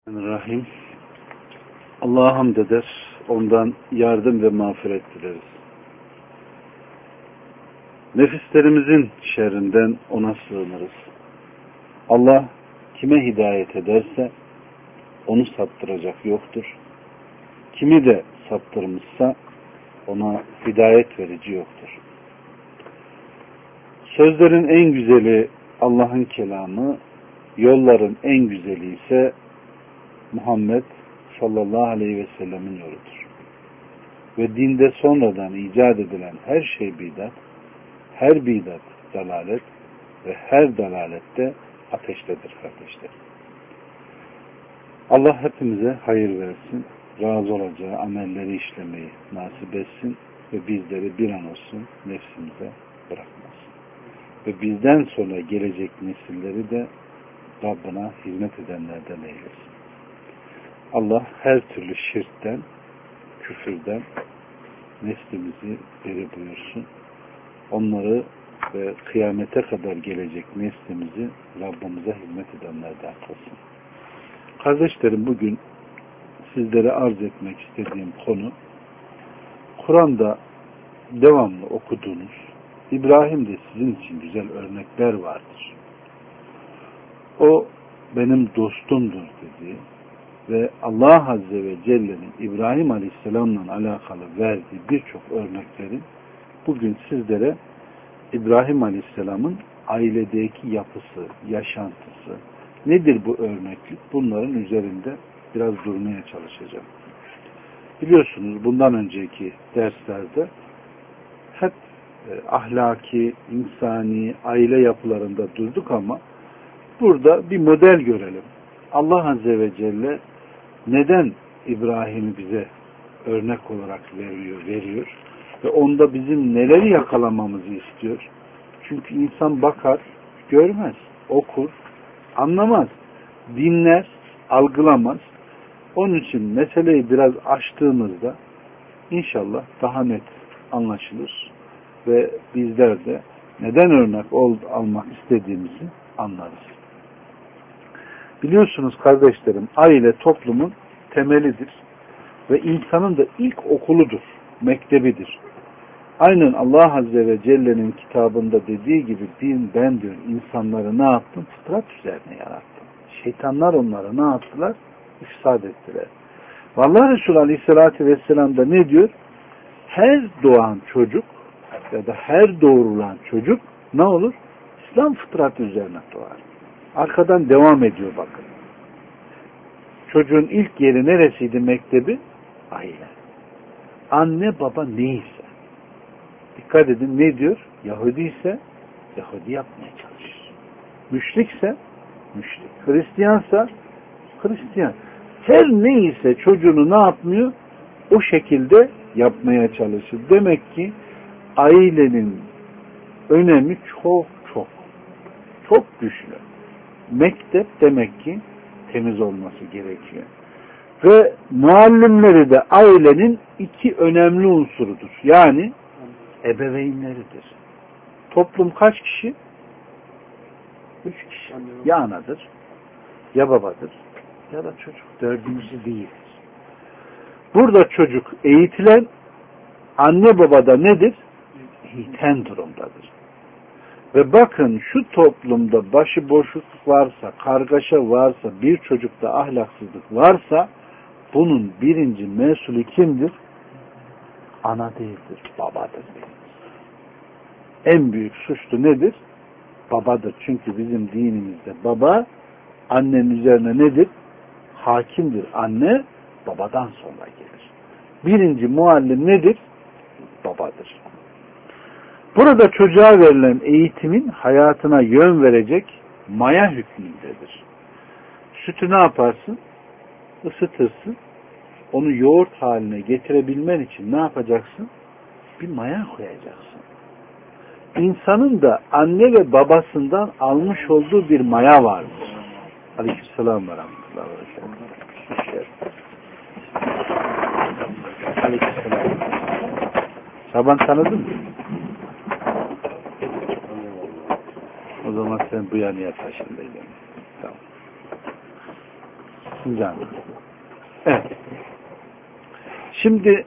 Rahim. Allah'a hamd eder, ondan yardım ve mağfiret dileriz. Nefislerimizin şerrinden ona sığınırız. Allah kime hidayet ederse onu saptıracak yoktur. Kimi de saptırmışsa ona hidayet verici yoktur. Sözlerin en güzeli Allah'ın kelamı, yolların en güzeli ise Muhammed sallallahu aleyhi ve sellemin yoludur. Ve dinde sonradan icat edilen her şey bidat, her bidat dalalet ve her dalalette ateştedir kardeşler. Allah hepimize hayır versin, razı olacağı amelleri işlemeyi nasip etsin ve bizleri bir an olsun nefsimize bırakmasın. Ve bizden sonra gelecek nesilleri de Rabbına hizmet edenlerden eylesin. Allah her türlü şirkten, küfürden neslimizi beri buyursun. Onları ve kıyamete kadar gelecek neslimizi Rabbimize hizmet edenlerden kılsın. Kardeşlerim, bugün sizlere arz etmek istediğim konu, Kur'an'da devamlı okuduğunuz, İbrahim'de sizin için güzel örnekler vardır. O benim dostumdur dediği ve Allah Azze ve Celle'nin İbrahim Aleyhisselam'la alakalı verdiği birçok örneklerin bugün sizlere İbrahim Aleyhisselam'ın ailedeki yapısı, yaşantısı, nedir bu örneklik? Bunların üzerinde biraz durmaya çalışacağım. Biliyorsunuz bundan önceki derslerde hep ahlaki, insani, aile yapılarında durduk ama burada bir model görelim. Allah Azze ve Celle neden İbrahim'i bize örnek olarak veriyor ve onda bizim neleri yakalamamızı istiyor? Çünkü insan bakar, görmez, okur, anlamaz, dinler, algılamaz. Onun için meseleyi biraz açtığımızda inşallah daha net anlaşılır ve bizler de neden örnek almak istediğimizi anlarız. Biliyorsunuz kardeşlerim, aile toplumun temelidir ve insanın da ilk okuludur, mektebidir. Aynen Allah Azze ve Celle'nin kitabında dediği gibi ben diyor insanları ne yaptım? Fıtrat üzerine yarattım. Şeytanlar onları ne yaptılar? İfsad ettiler. Vallahi Resulü Aleyhisselatü Vesselam da ne diyor? Her doğan çocuk ya da her doğrulan çocuk ne olur? İslam fıtratı üzerine doğar. Arkadan devam ediyor bakın. Çocuğun ilk yeri neresiydi mektebi? Aile. Anne baba neyse. Dikkat edin ne diyor? Yahudi ise Yahudi yapmaya çalışır. Müşrikse müşrik. Hristiyansa Hristiyan. Her neyse çocuğunu ne yapmıyor? O şekilde yapmaya çalışır. Demek ki ailenin önemi çok güçlü. Mektep demek ki temiz olması gerekiyor. Ve muallimleri de ailenin iki önemli unsurudur. Yani ebeveynleridir. Toplum kaç kişi? 3 kişi. Ya anadır, ya babadır, ya da çocuk. Dördüncüsü değildir. Burada çocuk eğitilen, anne babada nedir? Eğiten durumdadır. Ve bakın şu toplumda başıboşluk varsa, kargaşa varsa, bir çocukta ahlaksızlık varsa bunun birinci mesulü kimdir? Ana değildir, babadır. En büyük suçlu nedir? Babadır. Çünkü bizim dinimizde baba annenin üzerine nedir? Hakimdir. Anne babadan sonra gelir. Birinci muallim nedir? Babadır. Burada çocuğa verilen eğitimin hayatına yön verecek maya hükmündedir. Sütü ne yaparsın? Isıtırsın. Onu yoğurt haline getirebilmen için ne yapacaksın? Bir maya koyacaksın. İnsanın da anne ve babasından almış olduğu bir maya vardır. Aleykümselam ve rahmetullahi ve berekatuhu. Aleykümselam. Şaban tanıdın mı? O zaman sen bu yanıya taşındaydın. Tamam. Size anlatayım. Evet. Şimdi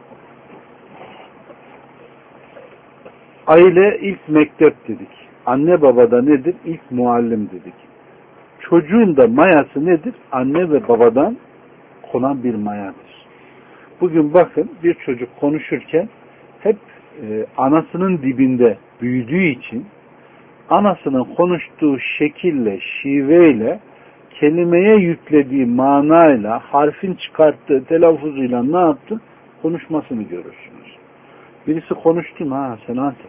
aile ilk mektep dedik. Anne babada nedir? İlk muallim dedik. Çocuğun da mayası nedir? Anne ve babadan konan bir mayadır. Bugün bakın bir çocuk konuşurken hep anasının dibinde büyüdüğü için anasının konuştuğu şekille, şiveyle, kelimeye yüklediği manayla, harfin çıkarttığı telaffuzuyla ne yaptı? Konuşmasını görürsünüz. Birisi konuştu mu? Ha sen Antep.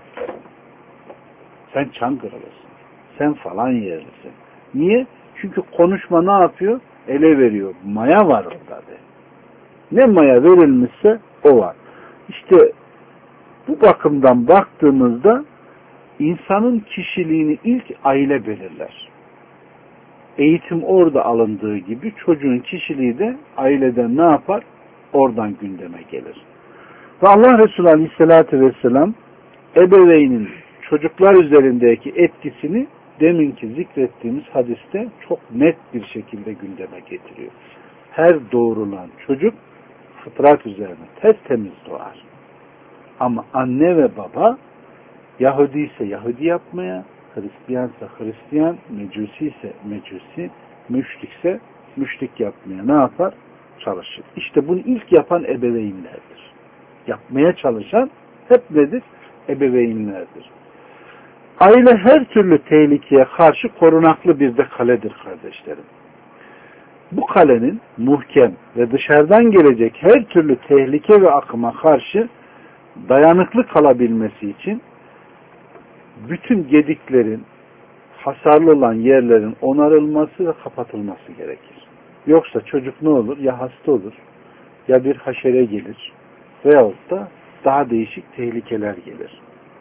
Sen Çankırılısın. Sen falan yerlisin. Niye? Çünkü konuşma ne yapıyor? Ele veriyor. Maya var orada de. Ne maya verilmişse o var. İşte bu bakımdan baktığımızda insanın kişiliğini ilk aile belirler. Eğitim orada alındığı gibi çocuğun kişiliği de aileden ne yapar? Oradan gündeme gelir. Ve Allah Resulü Aleyhisselatü Vesselam ebeveynin çocuklar üzerindeki etkisini deminki zikrettiğimiz hadiste çok net bir şekilde gündeme getiriyor. Her doğurulan çocuk fıtrat üzerine temiz doğar. Ama anne ve baba Yahudi ise Yahudi yapmaya, Hristiyansa Hristiyan, Mecusi ise Mecusi, müşrikse müşrik yapmaya ne yapar? Çalışır. İşte bunu ilk yapan ebeveynlerdir. Yapmaya çalışan hep nedir? Ebeveynlerdir. Aile her türlü tehlikeye karşı korunaklı bir de kaledir kardeşlerim. Bu kalenin muhkem ve dışarıdan gelecek her türlü tehlike ve akıma karşı dayanıklı kalabilmesi için bütün gediklerin, hasarlı olan yerlerin onarılması ve kapatılması gerekir. Yoksa çocuk ne olur? Ya hasta olur, ya bir haşere gelir veyahut da daha değişik tehlikeler gelir.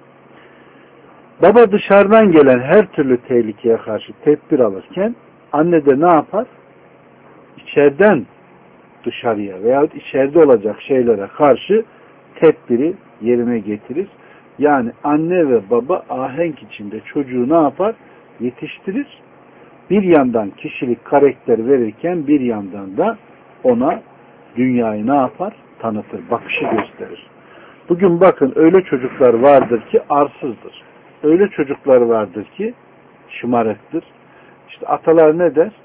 Baba dışarıdan gelen her türlü tehlikeye karşı tedbir alırken anne de ne yapar? İçeriden dışarıya veyahut içeride olacak şeylere karşı tedbiri yerine getirir. Yani anne ve baba ahenk içinde çocuğu ne yapar? Yetiştirir. Bir yandan kişilik, karakter verirken bir yandan da ona dünyayı ne yapar? Tanıtır, bakışı gösterir. Bugün bakın öyle çocuklar vardır ki arsızdır. Öyle çocuklar vardır ki şımarıktır. İşte atalar ne der?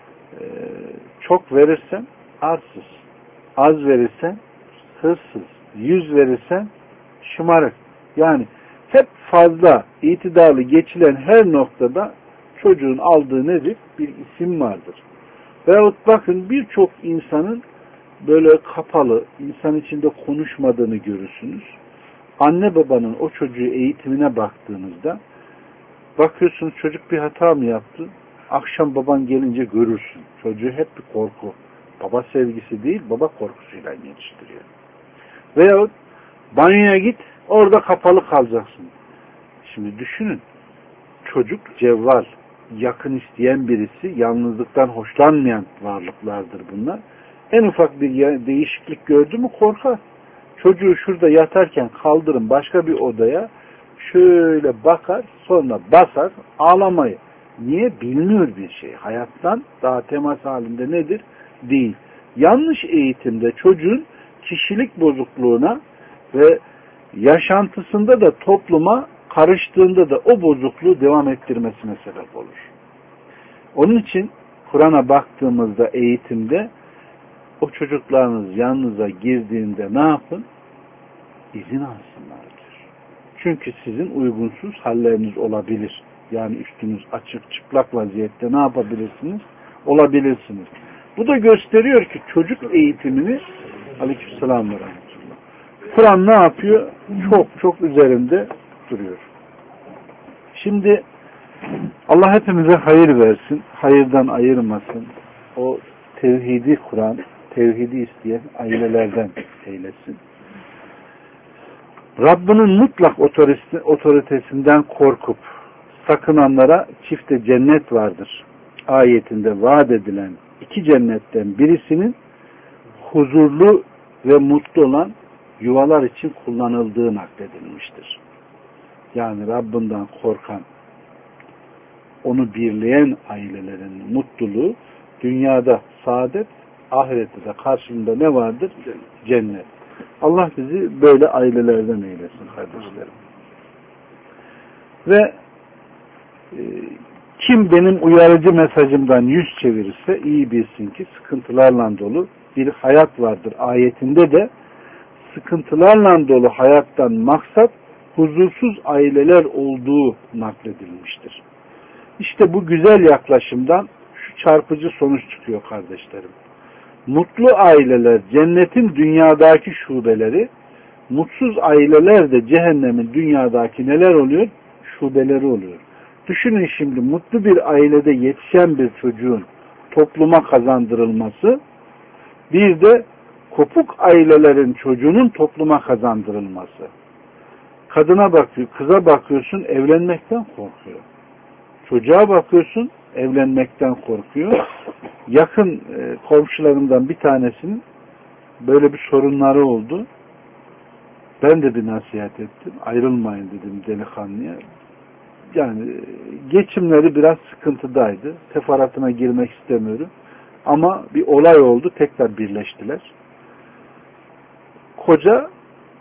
Çok verirsen arsız, az verirsen hırsız, 100 verirsen şımarık. Yani hep fazla itidarlı geçilen her noktada çocuğun aldığı nedir? Bir isim vardır. Veyahut bakın birçok insanın böyle kapalı, insan içinde konuşmadığını görürsünüz. Anne babanın o çocuğu eğitimine baktığınızda bakıyorsunuz çocuk bir hata mı yaptı? Akşam baban gelince görürsün. Çocuğu hep bir korku. Baba sevgisi değil, baba korkusuyla yetiştiriyor. Veyahut banyoya git, orada kapalı kalacaksın. Şimdi düşünün, çocuk cevval, yakın isteyen birisi, yalnızlıktan hoşlanmayan varlıklardır bunlar. En ufak bir değişiklik gördü mü korkar. Çocuğu şurada yatarken kaldırın başka bir odaya, şöyle bakar, sonra basar, ağlamayı. Niye? Bilmiyor bir şey. Hayattan daha temas halinde nedir? Değil. Yanlış eğitimde çocuğun kişilik bozukluğuna ve yaşantısında da topluma karıştığında da o bozukluğu devam ettirmesine sebep olur. Onun için Kur'an'a baktığımızda eğitimde o çocuklarınız yanınıza girdiğinde ne yapın? İzin alsınlar diyor. Çünkü sizin uygunsuz halleriniz olabilir. Yani üstünüz açık, çıplak vaziyette ne yapabilirsiniz? Olabilirsiniz. Bu da gösteriyor ki çocuk eğitimini Aleykümselam ve Rahmetullah. Kur'an ne yapıyor? Çok üzerinde duruyor. Şimdi Allah hepimize hayır versin. Hayırdan ayırmasın. O tevhidi Kur'an, tevhidi isteyen ailelerden eylesin. Rabbinin mutlak otoritesinden korkup sakınanlara çifte cennet vardır. Ayetinde vaat edilen iki cennetten birisinin huzurlu ve mutlu olan yuvalar için kullanıldığı nakledilmiştir. Yani Rabbinden korkan, onu birleyen ailelerin mutluluğu dünyada saadet, ahirette de karşılığında ne vardır? Cennet. Allah bizi böyle ailelerden eylesin kardeşlerim. Ve kim benim uyarıcı mesajımdan yüz çevirirse iyi bilsin ki sıkıntılarla dolu bir hayat vardır. Ayetinde de sıkıntılarla dolu hayattan maksat huzursuz aileler olduğu nakledilmiştir. İşte bu güzel yaklaşımdan şu çarpıcı sonuç çıkıyor kardeşlerim. Mutlu aileler cennetin dünyadaki şubeleri, mutsuz aileler de cehennemin dünyadaki neler oluyor? Şubeleri oluyor. Düşünün şimdi mutlu bir ailede yetişen bir çocuğun topluma kazandırılması, bir de kopuk ailelerin çocuğunun topluma kazandırılması. Kadına bakıyor, kıza bakıyorsun evlenmekten korkuyor. Çocuğa bakıyorsun evlenmekten korkuyor. Yakın komşularımdan bir tanesinin böyle bir sorunları oldu. Ben de bir nasihat ettim. Ayrılmayın dedim delikanlıya. Yani geçimleri biraz sıkıntıdaydı. Teferruatına girmek istemiyorum. Ama bir olay oldu. Tekrar birleştiler. Koca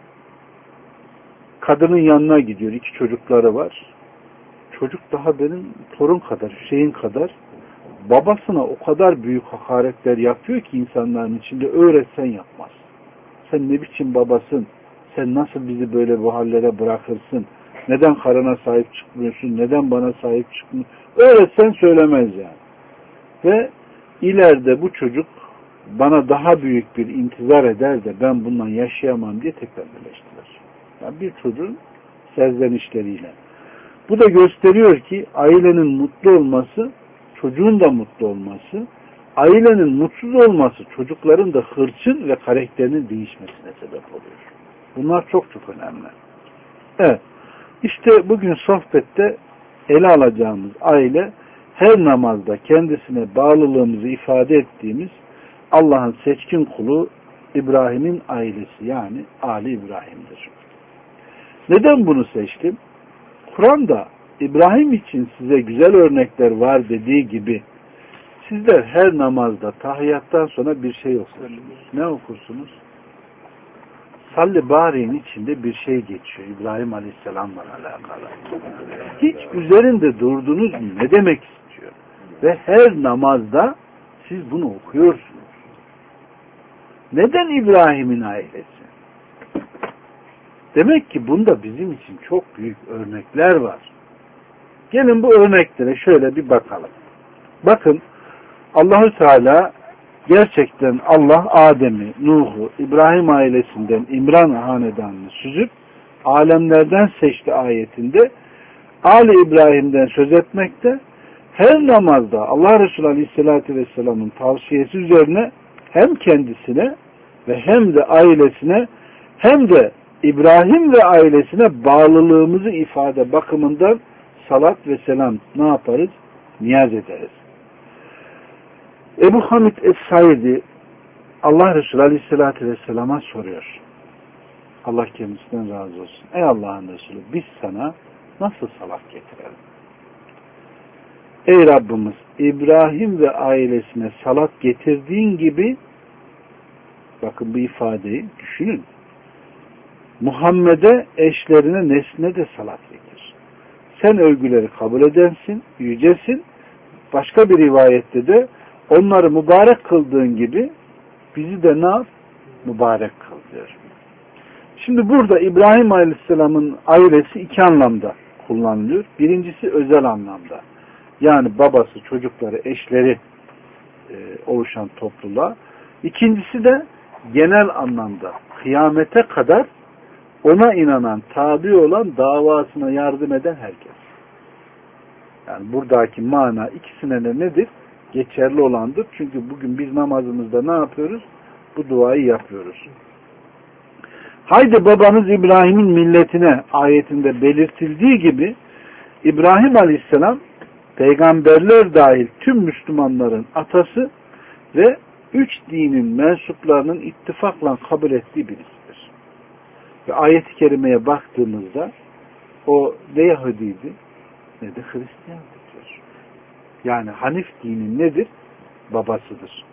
kadının yanına gidiyor. 2 çocukları var. Çocuk daha benim torun kadar, Hüseyin kadar. Babasına o kadar büyük hakaretler yapıyor ki insanların içinde öğretsen yapmaz. Sen ne biçim babasın? Sen nasıl bizi böyle bu hallere bırakırsın? Neden karına sahip çıkmıyorsun? Neden bana sahip çıkmıyorsun? Öğretsen söylemez yani. Ve ileride bu çocuk bana daha büyük bir intizar eder de ben bundan yaşayamam diye tekrar birleştiler. Yani bir çocuğun serzenişleriyle. Bu da gösteriyor ki ailenin mutlu olması, çocuğun da mutlu olması, ailenin mutsuz olması çocukların da hırçın ve karakterinin değişmesine sebep oluyor. Bunlar çok çok önemli. Evet. İşte bugün sohbette ele alacağımız aile her namazda kendisine bağlılığımızı ifade ettiğimiz Allah'ın seçkin kulu İbrahim'in ailesi yani Ali İbrahim'dir. Neden bunu seçtim? Kur'an'da İbrahim için size güzel örnekler var dediği gibi sizler her namazda tahiyyattan sonra bir şey okursunuz. Ne okursunuz? Salli Bari'nin içinde bir şey geçiyor İbrahim Aleyhisselam'la alakalı. Hiç üzerinde durdunuz mu? Ne demek istiyor? Ve her namazda siz bunu okuyorsunuz. Neden İbrahim'in ailesi? Demek ki bunda bizim için çok büyük örnekler var. Gelin bu örneklere şöyle bir bakalım. Bakın Allah-u Teala gerçekten Allah Adem'i, Nuh'u, İbrahim ailesinden İmran hanedanını süzüp alemlerden seçti ayetinde Ali İbrahim'den söz etmekte. Her namazda Allah Resulü Aleyhisselatü Vesselam'ın tavsiyesi üzerine hem kendisine ve hem de ailesine hem de İbrahim ve ailesine bağlılığımızı ifade bakımından salat ve selam ne yaparız? Niyaz ederiz. Ebu Hamid Es-Saidi Allah Resulü Aleyhisselatü Vesselam'a soruyor. Allah kendisinden razı olsun. Ey Allah'ın Resulü biz sana nasıl salat getirelim? Ey Rabbimiz İbrahim ve ailesine salat getirdiğin gibi bakın bu ifadeyi düşünün. Muhammed'e, eşlerine, nesline de salat getir. Sen övgüleri kabul edensin, yücesin. Başka bir rivayette de onları mübarek kıldığın gibi bizi de ne yap? Mübarek kıl diyor. Şimdi burada İbrahim Aleyhisselam'ın ailesi 2 anlamda kullanılıyor. Birincisi özel anlamda. Yani babası, çocukları, eşleri oluşan topluluğa. İkincisi de genel anlamda kıyamete kadar ona inanan, tabi olan, davasına yardım eden herkes. Yani buradaki mana ikisine de nedir? Geçerli olandır. Çünkü bugün biz namazımızda ne yapıyoruz? Bu duayı yapıyoruz. Haydi babanız İbrahim'in milletine ayetinde belirtildiği gibi İbrahim Aleyhisselam peygamberler dahil tüm Müslümanların atası ve 3 dinin mensuplarının ittifakla kabul ettiği birisidir. Ve ayet-i kerimeye baktığımızda o ne Yahudiydi ne de Hristiyandır. Yani Hanif dinin nedir? Babasıdır.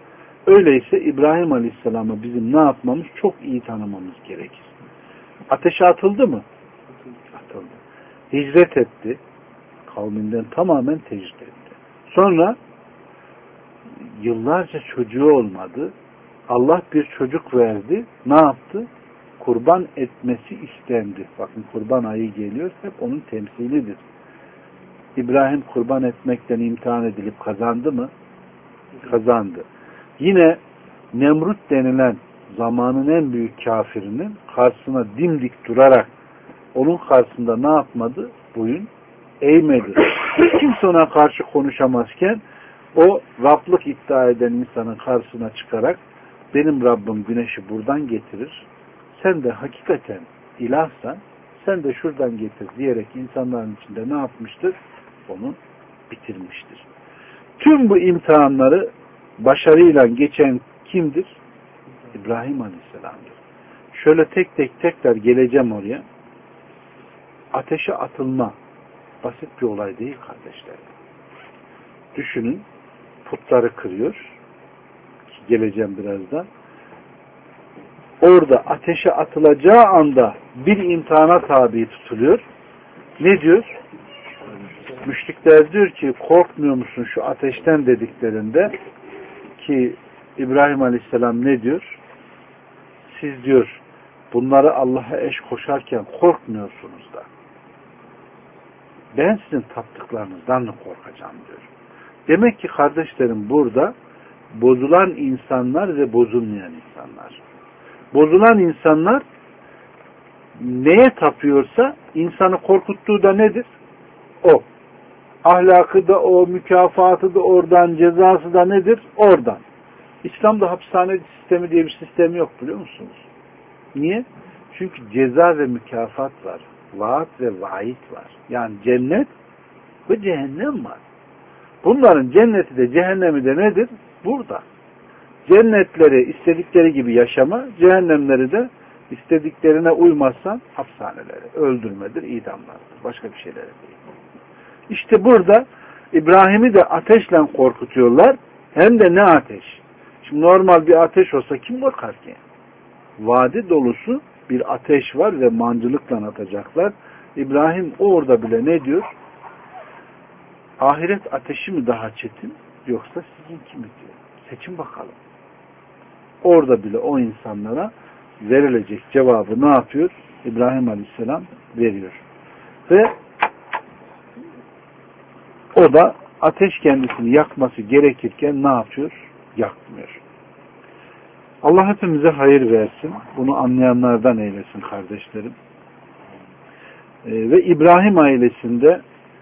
Öyleyse İbrahim Aleyhisselam'ı bizim ne yapmamız? Çok iyi tanımamız gerekir. Ateşe atıldı mı? Atıldı. Hicret etti. Kavminden tamamen tecrit etti. Sonra yıllarca çocuğu olmadı. Allah bir çocuk verdi. Ne yaptı? Kurban etmesi istendi. Bakın kurban ayı geliyor. Hep onun temsilidir. İbrahim kurban etmekten imtihan edilip kazandı mı? Kazandı. Yine Nemrut denilen zamanın en büyük kafirinin karşısına dimdik durarak onun karşısında ne yapmadı? Boyun eğmedi. Hiç kimse ona karşı konuşamazken o Rablık iddia eden insanın karşısına çıkarak benim Rabbim güneşi buradan getirir. Sen de hakikaten ilahsan sen de şuradan getir diyerek insanların içinde ne yapmıştır? Onu bitirmiştir. Tüm bu imtihanları başarıyla geçen kimdir? İbrahim Aleyhisselam'dır. Şöyle tek tek tekrar geleceğim oraya. Ateşe atılma basit bir olay değil kardeşler. Düşünün, putları kırıyor. Geleceğim birazdan. Orada ateşe atılacağı anda bir imtihana tabi tutuluyor. Ne diyor? Müşrikler diyor ki korkmuyor musun şu ateşten dediklerinde ki İbrahim Aleyhisselam ne diyor? Siz diyor bunları Allah'a eş koşarken korkmuyorsunuz da. Ben sizin taptıklarınızdan mı korkacağım diyor. Demek ki kardeşlerim burada bozulan insanlar ve bozulmayan insanlar. Bozulan insanlar neye tapıyorsa insanı korkuttuğu da nedir? O. Ahlakı da o, mükafatı da oradan, cezası da nedir? Oradan. İslam'da hapishane sistemi diye bir sistem yok biliyor musunuz? Niye? Çünkü ceza ve mükafat var. Vaat ve vaid var. Yani cennet ve cehennem var. Bunların cenneti de cehennemi de nedir? Burada. Cennetleri istedikleri gibi yaşama, cehennemleri de istediklerine uymazsan hapishaneleri, öldürmedir, idamlardır. Başka bir şeyler değil. İşte burada İbrahim'i de ateşle korkutuyorlar. Hem de ne ateş? Şimdi normal bir ateş olsa kim korkar ki? Vadi dolusu bir ateş var ve mancılıkla atacaklar. İbrahim orada bile ne diyor? Ahiret ateşi mi daha çetin yoksa sizinki mi diyor. Seçin bakalım. Orada bile o insanlara verilecek cevabı ne yapıyor? İbrahim Aleyhisselam veriyor. Ve o da ateş kendisini yakması gerekirken ne yapıyor? Yakmıyor. Allah hepimize hayır versin. Bunu anlayanlardan eylesin kardeşlerim. Ve İbrahim ailesinde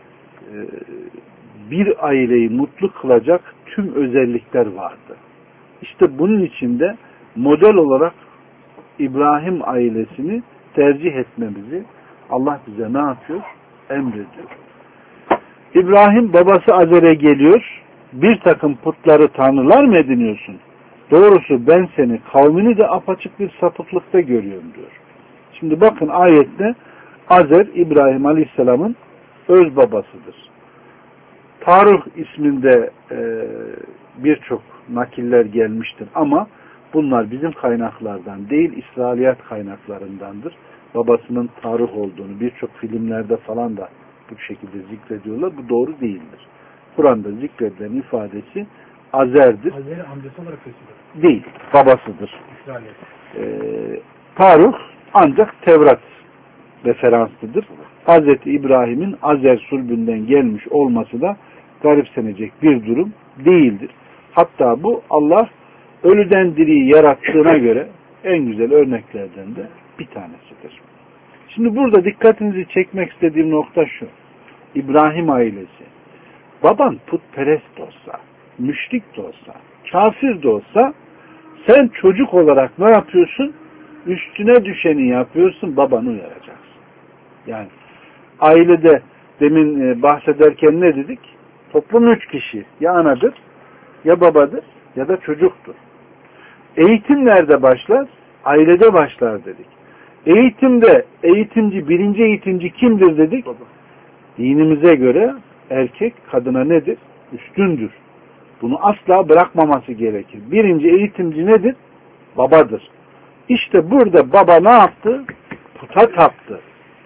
bir aileyi mutlu kılacak tüm özellikler vardı. İşte bunun içinde model olarak İbrahim ailesini tercih etmemizi Allah bize ne yapıyor? Emrediyor. İbrahim babası Azer'e geliyor. Bir takım putları tanrılar mı ediniyorsun? Doğrusu ben seni kavmini de apaçık bir sapıklıkta görüyorum diyor. Şimdi bakın ayette Azer İbrahim Aleyhisselam'ın öz babasıdır. Tarih isminde birçok nakiller gelmiştir ama bunlar bizim kaynaklardan değil İsrailiyat kaynaklarındandır. Babasının Tarih olduğunu birçok filmlerde falan da bu şekilde zikrediyorlar. Bu doğru değildir. Kur'an'da zikredilen ifadesi Azer'dir. Azer'i amcası olarak gösteriyor. Değil, babasıdır. İsrailiyat. Tarih ancak Tevrat referanslıdır. Hazreti İbrahim'in Azer sulbünden gelmiş olması da garipsenecek bir durum değildir. Hatta bu Allah ölüden diriyi yarattığına göre en güzel örneklerden de bir tanesidir. Şimdi burada dikkatinizi çekmek istediğim nokta şu. İbrahim ailesi. Baban putperest de olsa, müşrik de olsa, kafir de olsa sen çocuk olarak ne yapıyorsun? Üstüne düşeni yapıyorsun, babanı uyaracaksın. Yani ailede demin bahsederken ne dedik? Toplum 3 kişi. Ya anadır, ya babadır, ya da çocuktur. Eğitim nerede başlar? Ailede başlar dedik. Eğitimde eğitimci, birinci eğitimci kimdir dedik? Baba. Dinimize göre erkek kadına nedir? Üstündür. Bunu asla bırakmaması gerekir. Birinci eğitimci nedir? Babadır. İşte burada baba ne yaptı? Puta taptı.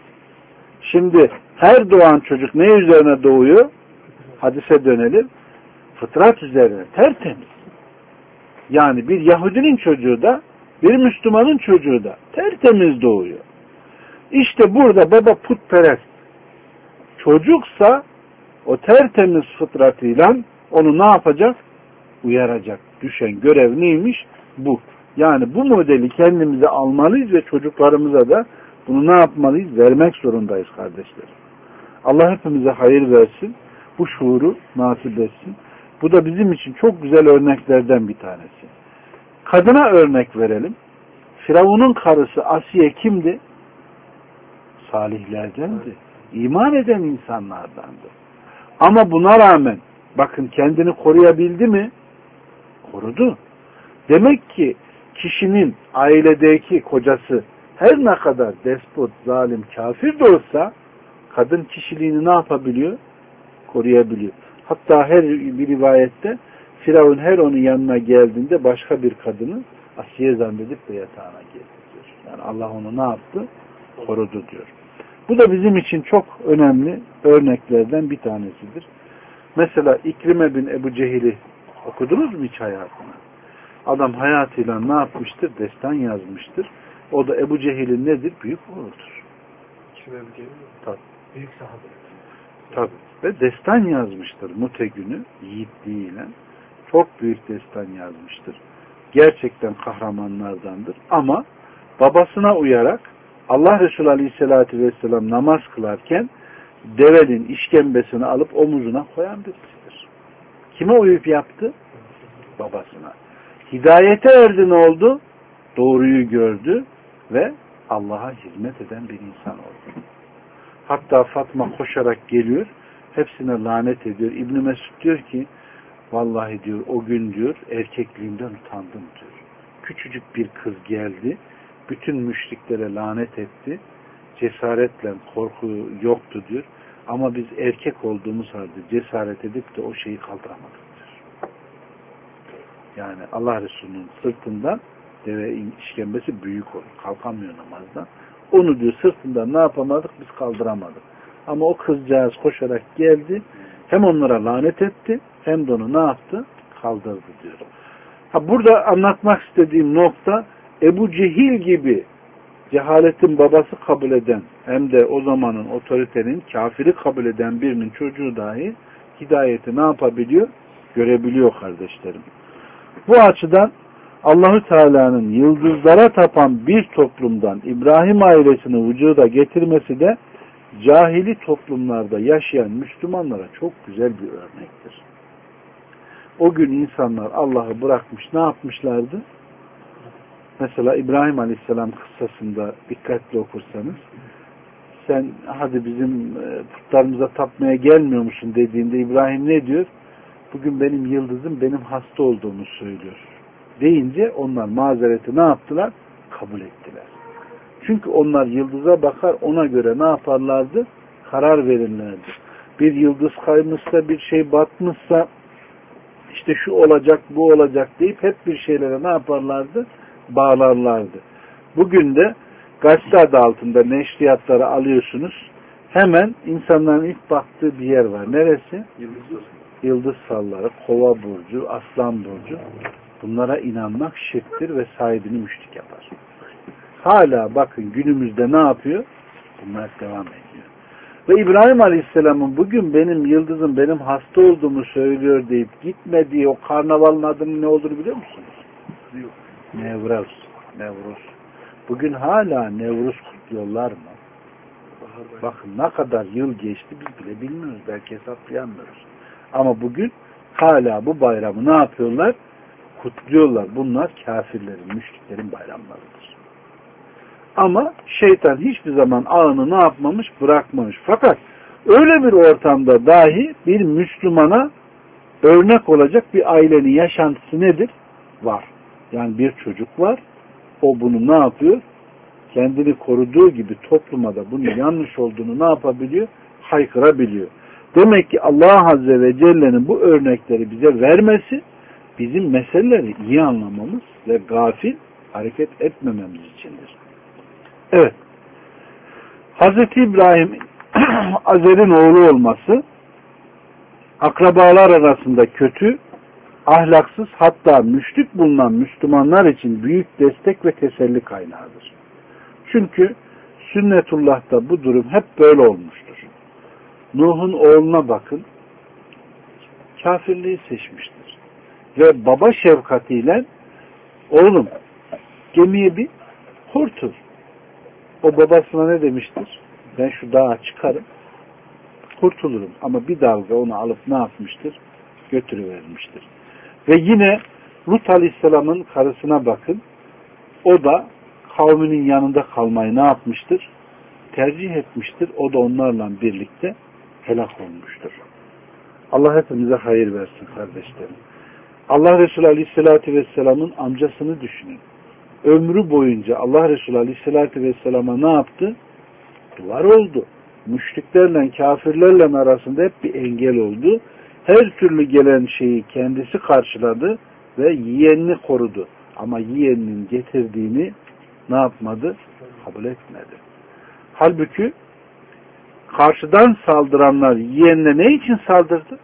Şimdi her doğan çocuk ne üzerine doğuyor? Hadise dönelim. Fıtrat üzerine. Tertemiz. Yani bir Yahudinin çocuğu da bir Müslümanın çocuğu da tertemiz doğuyor. İşte burada baba putperest. Çocuksa o tertemiz fıtratıyla onu ne yapacak? Uyaracak. Düşen görev neymiş? Bu. Yani bu modeli kendimize almalıyız ve çocuklarımıza da bunu ne yapmalıyız? Vermek zorundayız kardeşler. Allah hepimize hayır versin. Bu şuuru nasip etsin. Bu da bizim için çok güzel örneklerden bir tanesi. Kadına örnek verelim. Firavun'un karısı Asiye kimdi? Salihlerdendi. İman eden insanlardandı. Ama buna rağmen bakın kendini koruyabildi mi? Korudu. Demek ki kişinin ailedeki kocası her ne kadar despot, zalim, kafir de olsa kadın kişiliğini ne yapabiliyor? Koruyabiliyor. Hatta her bir rivayette Firavun her onun yanına geldiğinde başka bir kadını Asiye zannedip de yatağına girdi diyor. Yani Allah onu ne yaptı? Korudu diyor. Bu da bizim için çok önemli örneklerden bir tanesidir. Mesela İkrime bin Ebu Cehil'i okudunuz mu hiç hayatını? Adam hayatıyla ne yapmıştır? Destan yazmıştır. O da Ebu Cehil'in nedir? Büyük oğludur. İkrime Ebu Cehil mi? Tabii. Büyük sahabe. Tabii. Ve destan yazmıştır Mute günü yiğitliğiyle. Çok büyük destan yazmıştır. Gerçekten kahramanlardandır. Ama babasına uyarak Allah Resulü Aleyhisselatü Vesselam namaz kılarken devenin işkembesini alıp omuzuna koyan birisidir. Kime uyup yaptı? Babasına. Hidayete erdi ne oldu? Doğruyu gördü ve Allah'a hizmet eden bir insan oldu. Hatta Fatma koşarak geliyor, hepsine lanet ediyor. İbn Mesud diyor ki, vallahi diyor o gün diyor erkekliğimden utandım diyor. Küçücük bir kız geldi, bütün müşriklere lanet etti. Cesaretle korku yoktu diyor. Ama biz erkek olduğumuz halde cesaret edip de o şeyi kaldıramadık diyor. Yani Allah Resulü'nün sırtından deve işkembesi büyük olur. Kalkamıyor namazdan. Onu diyor sırtından ne yapamadık? Biz kaldıramadık. Ama o kızcağız koşarak geldi. Hem onlara lanet etti hem de onu ne yaptı? Kaldırdı diyor. Burada anlatmak istediğim nokta Ebu Cehil gibi cehaletin babası kabul eden hem de o zamanın otoritenin kafiri kabul eden birinin çocuğu dahi hidayeti ne yapabiliyor? Görebiliyor kardeşlerim. Bu açıdan Allahu Teala'nın yıldızlara tapan bir toplumdan İbrahim ailesini vücuda getirmesi de cahili toplumlarda yaşayan Müslümanlara çok güzel bir örnektir. O gün insanlar Allah'ı bırakmış ne yapmışlardı? Mesela İbrahim Aleyhisselam kıssasında dikkatli okursanız sen hadi bizim putlarımıza tapmaya gelmiyor musun dediğinde İbrahim ne diyor? Bugün benim yıldızım benim hasta olduğumu söylüyor. Deyince onlar mazereti ne yaptılar? Kabul ettiler. Çünkü onlar yıldıza bakar ona göre ne yaparlardı? Karar verirlerdi. Bir yıldız kaymışsa bir şey batmışsa işte şu olacak bu olacak deyip hep bir şeylere ne yaparlardı? Bağlarlardı. Bugün de gazete adı altında neşriyatları alıyorsunuz. Hemen insanların ilk baktığı bir yer var. Neresi? Yıldız salları, Kova burcu, Aslan burcu. Bunlara inanmak şirktir ve sahibini müşrik yapar. Hala bakın günümüzde ne yapıyor? Bunlar devam ediyor. Ve İbrahim Aleyhisselam'ın bugün benim yıldızım benim hasta olduğumu söylüyor deyip gitmediği o karnavalın adının ne olduğunu biliyor musunuz? Yok. Nevruz. Nevruz. Bugün hala Nevruz kutluyorlar mı? Bakın ne kadar yıl geçti biz bile bilmiyoruz. Belki hesaplayamıyoruz. Ama bugün hala bu bayramı ne yapıyorlar? Kutluyorlar. Bunlar kafirlerin, müşriklerin bayramlarıdır. Ama şeytan hiçbir zaman ağını ne yapmamış? Bırakmamış. Fakat öyle bir ortamda dahi bir Müslümana örnek olacak bir ailenin yaşantısı nedir? Var. Yani bir çocuk var. O bunu ne yapıyor? Kendini koruduğu gibi topluma da bunun yanlış olduğunu ne yapabiliyor? Haykırabiliyor. Demek ki Allah Azze ve Celle'nin bu örnekleri bize vermesi bizim meseleleri iyi anlamamız ve gafil hareket etmememiz içindir. Evet. Hazreti İbrahim Azer'in oğlu olması akrabalar arasında kötü, ahlaksız, hatta müşrik bulunan Müslümanlar için büyük destek ve teselli kaynağıdır. Çünkü sünnetullah'ta bu durum hep böyle olmuştur. Nuh'un oğluna bakın, kafirliği seçmiştir. Ve baba şefkatiyle oğlum gemiye bir kurtul. O babasına ne demiştir? Ben şu dağa çıkarım, kurtulurum. Ama bir dalga onu alıp ne yapmıştır? Götürüvermiştir. Ve yine Lut Aleyhisselam'ın karısına bakın. O da kavminin yanında kalmayı ne yapmıştır? Tercih etmiştir. O da onlarla birlikte helak olmuştur. Allah hepimize hayır versin kardeşlerim. Allah Resulü Aleyhisselatü Vesselam'ın amcasını düşünün. Ömrü boyunca Allah Resulü Aleyhisselatü Vesselam'a ne yaptı? Duvar oldu. Müşriklerle, kafirlerle arasında hep bir engel oldu. Her türlü gelen şeyi kendisi karşıladı ve yeğenini korudu. Ama yeğeninin getirdiğini ne yapmadı? Kabul etmedi. Halbuki karşıdan saldıranlar yeğenine ne için saldırdı?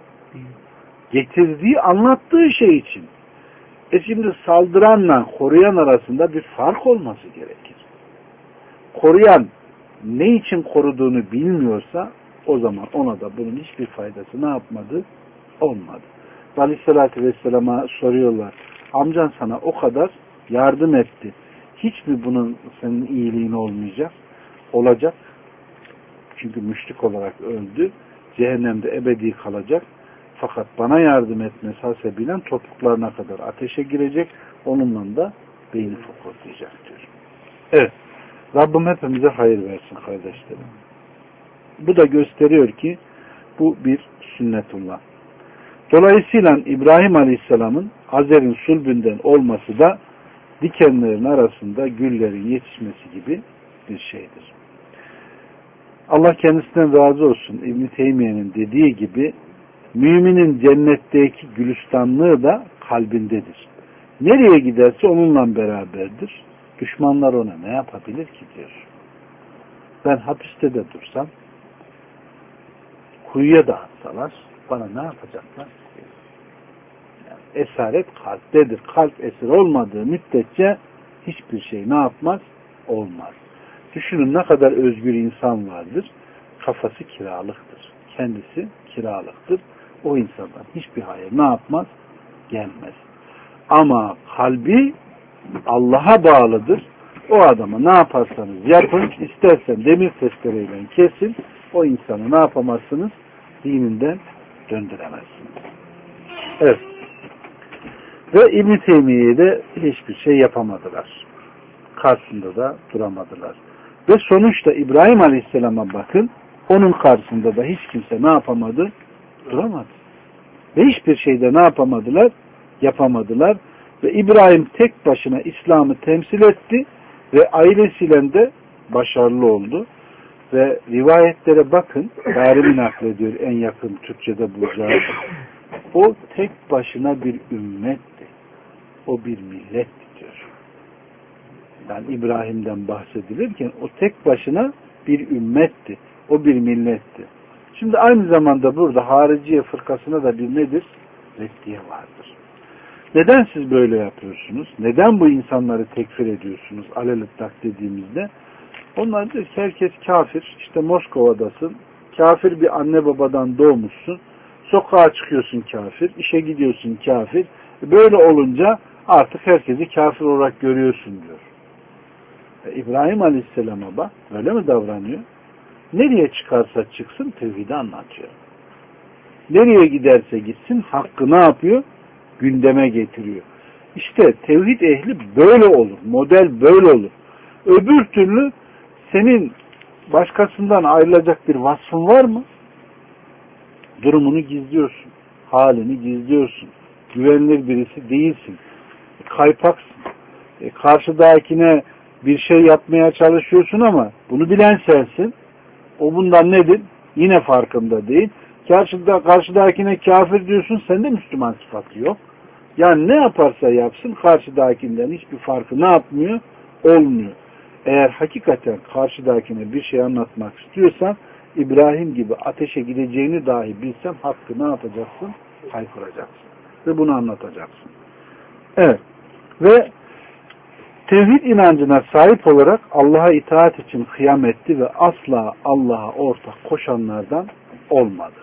Getirdiği, anlattığı şey için. Şimdi saldıranla koruyan arasında bir fark olması gerekir. Koruyan ne için koruduğunu bilmiyorsa o zaman ona da bunun hiçbir faydası ne yapmadı? Olmadı. Aleyhisselatü Vesselam'a soruyorlar. Amcan sana o kadar yardım etti. Hiç mi bunun senin iyiliğin olmayacak? Olacak. Çünkü müşrik olarak öldü. Cehennemde ebedi kalacak. Fakat bana yardım etmesi hasebiyle topuklarına kadar ateşe girecek. Onunla da beyni fokurlayacak diyor. Evet. Rabbim hepimize hayır versin kardeşlerim. Bu da gösteriyor ki bu bir sünnetullah. Dolayısıyla İbrahim Aleyhisselam'ın Azer'in sulbünden olması da dikenlerin arasında güllerin yetişmesi gibi bir şeydir. Allah kendisinden razı olsun. İbn-i Teymiye'nin dediği gibi müminin cennetteki gülistanlığı da kalbindedir. Nereye giderse onunla beraberdir. Düşmanlar ona ne yapabilir ki diyor. Ben hapiste de dursam, kuyuya da atsalar bana ne yapacaklar? Yani esaret kalptedir. Kalp esir olmadığı müddetçe hiçbir şey ne yapmaz? Olmaz. Düşünün ne kadar özgür insan vardır. Kafası kiralıktır. Kendisi kiralıktır. O insandan hiçbir hayır ne yapmaz? Gelmez. Ama kalbi Allah'a bağlıdır. O adama ne yaparsanız yapın, istersen demir testereyle kesin, o insanı ne yapamazsınız? Dininden döndüremezsiniz. Evet. Ve İbn-i Teymiye'ye de hiçbir şey yapamadılar. Karşısında da duramadılar. Ve sonuçta İbrahim Aleyhisselam'a bakın, onun karşısında da hiç kimse ne yapamadı? Duramadı. Ve hiçbir şeyde ne yapamadılar? Yapamadılar. Ve İbrahim tek başına İslam'ı temsil etti ve ailesiyle de başarılı oldu. Ve rivayetlere bakın, Darimi naklediyor en yakın Türkçe'de bulacağız. O tek başına bir ümmetti. O bir milletti diyor. Yani İbrahim'den bahsedilirken o tek başına bir ümmetti. O bir milletti. Şimdi aynı zamanda burada Hariciye fırkasına da bir nedir? Reddiye vardır. Neden siz böyle yapıyorsunuz? Neden bu insanları tekfir ediyorsunuz? Alelittak dediğimizde. Onlar diyor ki herkes kafir. İşte Moskova'dasın. Kafir bir anne babadan doğmuşsun. Sokağa çıkıyorsun kafir. İşe gidiyorsun kafir. Böyle olunca artık herkesi kafir olarak görüyorsun diyor. İbrahim Aleyhisselam'a bak. Öyle mi davranıyor? Nereye çıkarsa çıksın tevhidi anlatıyor. Nereye giderse gitsin hakkı ne yapıyor? Gündeme getiriyor. İşte tevhid ehli böyle olur. Model böyle olur. Öbür türlü senin başkasından ayrılacak bir vasfın var mı? Durumunu gizliyorsun. Halini gizliyorsun. Güvenilir birisi değilsin. Kaypaksın. Karşıdakine bir şey yapmaya çalışıyorsun ama bunu bilen sensin. O bundan nedir? Yine farkında değil. Karşıdakine kafir diyorsun, sende Müslüman sıfatı yok. Yani ne yaparsa yapsın karşıdakinden hiçbir farkı ne yapmıyor? Olmuyor. Eğer hakikaten karşıdakine bir şey anlatmak istiyorsan İbrahim gibi ateşe gideceğini dahi bilsen hakkı ne yapacaksın? Haykıracaksın. Ve bunu anlatacaksın. Evet. Ve tevhid inancına sahip olarak Allah'a itaat için kıyam etti ve asla Allah'a ortak koşanlardan olmadı.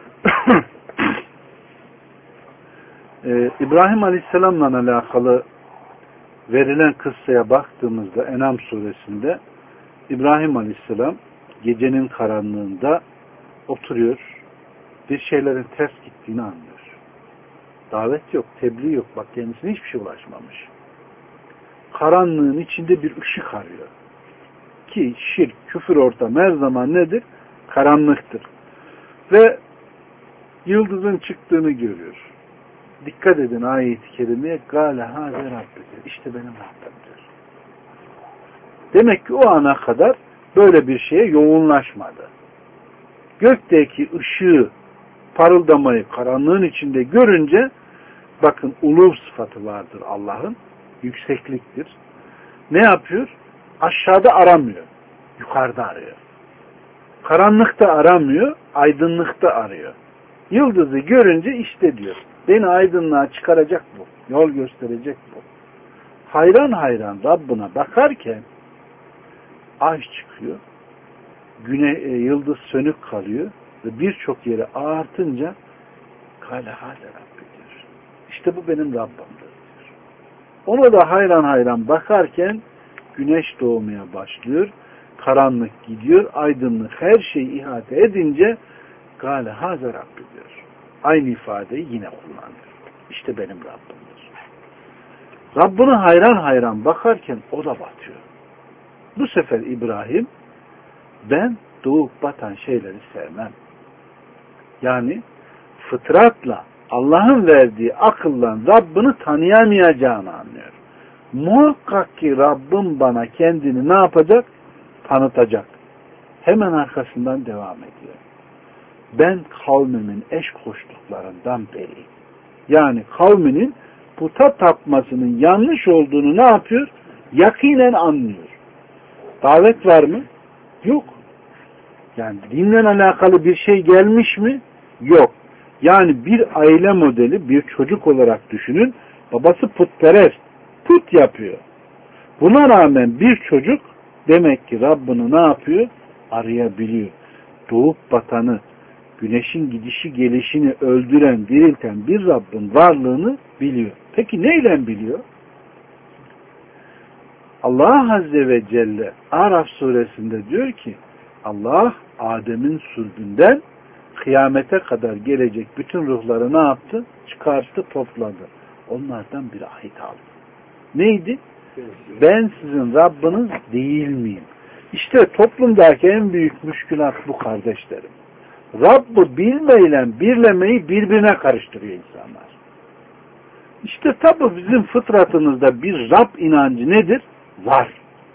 İbrahim Aleyhisselam'la alakalı verilen kıssaya baktığımızda En'am suresinde İbrahim Aleyhisselam gecenin karanlığında oturuyor, bir şeylerin ters gittiğini anlıyor. Davet yok, tebliğ yok. Bak kendisine hiçbir şey ulaşmamış. Karanlığın içinde bir ışık arıyor. Ki şirk, küfür ortamı her zaman nedir? Karanlıktır. Ve yıldızın çıktığını görüyor. Dikkat edin ayet-i kerimeye. Gâle hâze Rabbike. İşte benim Rabbim diyor. Demek ki o ana kadar böyle bir şeye yoğunlaşmadı. Gökteki ışığı, parıldamayı karanlığın içinde görünce bakın uluv sıfatı vardır Allah'ın. Yüksekliktir. Ne yapıyor? Aşağıda aramıyor. Yukarıda arıyor. Karanlıkta aramıyor. Aydınlıkta arıyor. Yıldızı görünce işte diyor. Beni aydınlığa çıkaracak bu. Yol gösterecek bu. Hayran hayran Rabbına bakarken ay çıkıyor. Yıldız sönük kalıyor ve birçok yere artınca kâle hâze Rabbi diyor. İşte bu benim Rabbimdir diyor. Ona da hayran hayran bakarken güneş doğmaya başlıyor. Karanlık gidiyor. Aydınlık her şeyi ihate edince kâle hâze Rabbi diyor. Aynı ifadeyi yine kullanıyor. İşte benim Rabbimdir. Rabbine hayran hayran bakarken o da batıyor. Bu sefer İbrahim ben doğup batan şeyleri sevmem. Yani fıtratla Allah'ın verdiği akılla Rabbini tanıyamayacağını anlıyor. Muhakkak ki Rabbim bana kendini ne yapacak? Tanıtacak. Hemen arkasından devam ediyor. Ben kavmimin eş koştuklarından beriyim. Yani kavminin puta tapmasının yanlış olduğunu ne yapıyor? Yakinen anlıyor. Davet var mı? Yok. Yani dinle alakalı bir şey gelmiş mi? Yok. Yani bir aile modeli, bir çocuk olarak düşünün. Babası putperest. Put yapıyor. Buna rağmen bir çocuk demek ki Rabbini ne yapıyor? Arayabiliyor. Doğup batanı, güneşin gidişi gelişini öldüren, dirilten bir Rabbin varlığını biliyor. Peki neyle biliyor? Allah Azze ve Celle Araf suresinde diyor ki Allah Adem'in sülbünden kıyamete kadar gelecek bütün ruhları ne yaptı? Çıkarttı, topladı. Onlardan bir ahit aldı. Neydi? Ben sizin Rabbiniz değil miyim? İşte toplumdaki en büyük müşkülat bu kardeşlerim. Rabb'ı bilmeyle birlemeyi birbirine karıştırıyor insanlar. İşte tabi bizim fıtratımızda bir Rab inancı nedir? Var.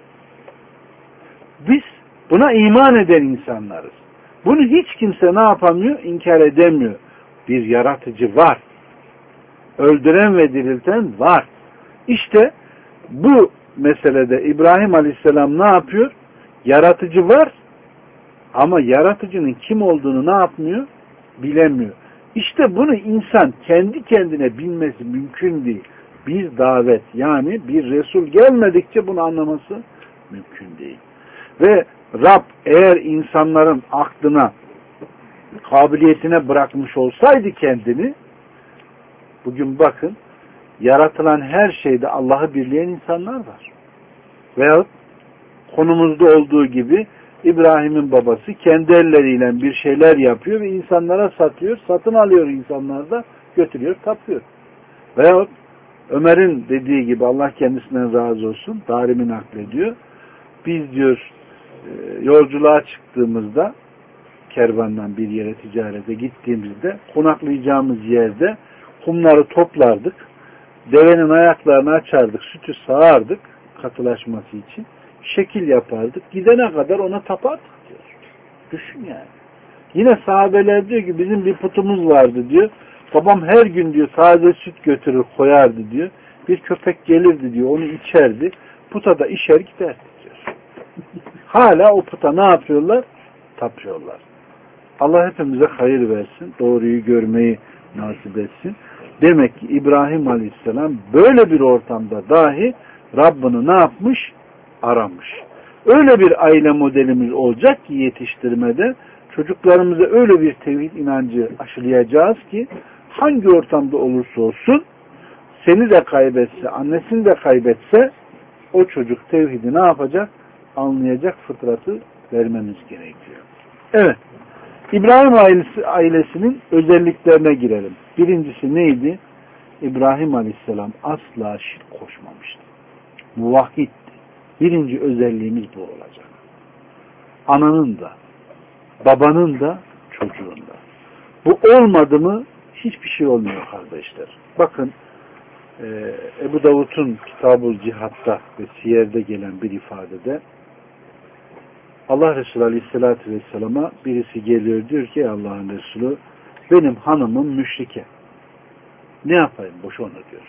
Biz buna iman eden insanlarız. Bunu hiç kimse ne yapamıyor? İnkar edemiyor. Bir yaratıcı var. Öldüren ve dirilten var. İşte bu meselede İbrahim Aleyhisselam ne yapıyor? Yaratıcı var ama yaratıcının kim olduğunu ne yapmıyor? Bilemiyor. İşte bunu insan kendi kendine bilmesi mümkün değil. Bir davet yani bir Resul gelmedikçe bunu anlaması mümkün değil. Ve Rab eğer insanların aklına, kabiliyetine bırakmış olsaydı kendini, bugün bakın yaratılan her şeyde Allah'ı birleyen insanlar var. Veyahut konumuzda olduğu gibi İbrahim'in babası kendi elleriyle bir şeyler yapıyor ve insanlara satıyor, satın alıyor insanlar da götürüyor, tapıyor. Veyahut Ömer'in dediği gibi Allah kendisinden razı olsun, Darimi naklediyor. Biz diyor yolculuğa çıktığımızda kervandan bir yere ticarete gittiğimizde konaklayacağımız yerde kumları toplardık. Devenin ayaklarını açardık, sütü sağardık katılaşması için. Şekil yapardık. Gidene kadar ona tapardık diyor. Düşün yani. Yine sahabeler diyor ki bizim bir putumuz vardı diyor. Babam her gün diyor sade süt götürür koyardı diyor. Bir köpek gelirdi diyor onu içerdi. Puta da işer giderdi diyor. Hala o puta ne yapıyorlar? Tapıyorlar. Allah hepimize hayır versin. Doğruyu görmeyi nasip etsin. Demek ki İbrahim Aleyhisselam böyle bir ortamda dahi Rabbini ne yapmış? Aramış. Öyle bir aile modelimiz olacak ki yetiştirmede çocuklarımıza öyle bir tevhid inancı aşılayacağız ki hangi ortamda olursa olsun seni de kaybetse, annesini de kaybetse o çocuk tevhidi ne yapacak? Anlayacak fıtratı vermemiz gerekiyor. Evet. İbrahim ailesinin özelliklerine girelim. Birincisi neydi? İbrahim Aleyhisselam asla şirk koşmamıştı. Muvahhiddi. Birinci özelliğimiz bu olacak. Ananın da, babanın da, çocuğun da. Bu olmadı mı hiçbir şey olmuyor kardeşler. Bakın Ebu Davud'un Kitab-ı Cihat'ta ve Siyer'de gelen bir ifadede Allah Resulü Aleyhisselatü Vesselam'a birisi geliyor diyor ki Allah'ın Resulü benim hanımım müşrike. Ne yapayım? Boş onu diyor.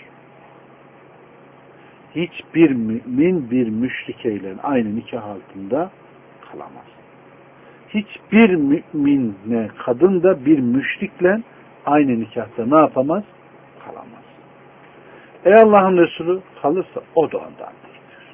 Hiçbir mümin bir müşrikeyle aynı nikah altında kalamaz. Hiçbir müminle kadın da bir müşrikle aynı nikahta ne yapamaz? Kalamaz. Ey Allah'ın Resulü kalırsa o da ondandır diyor.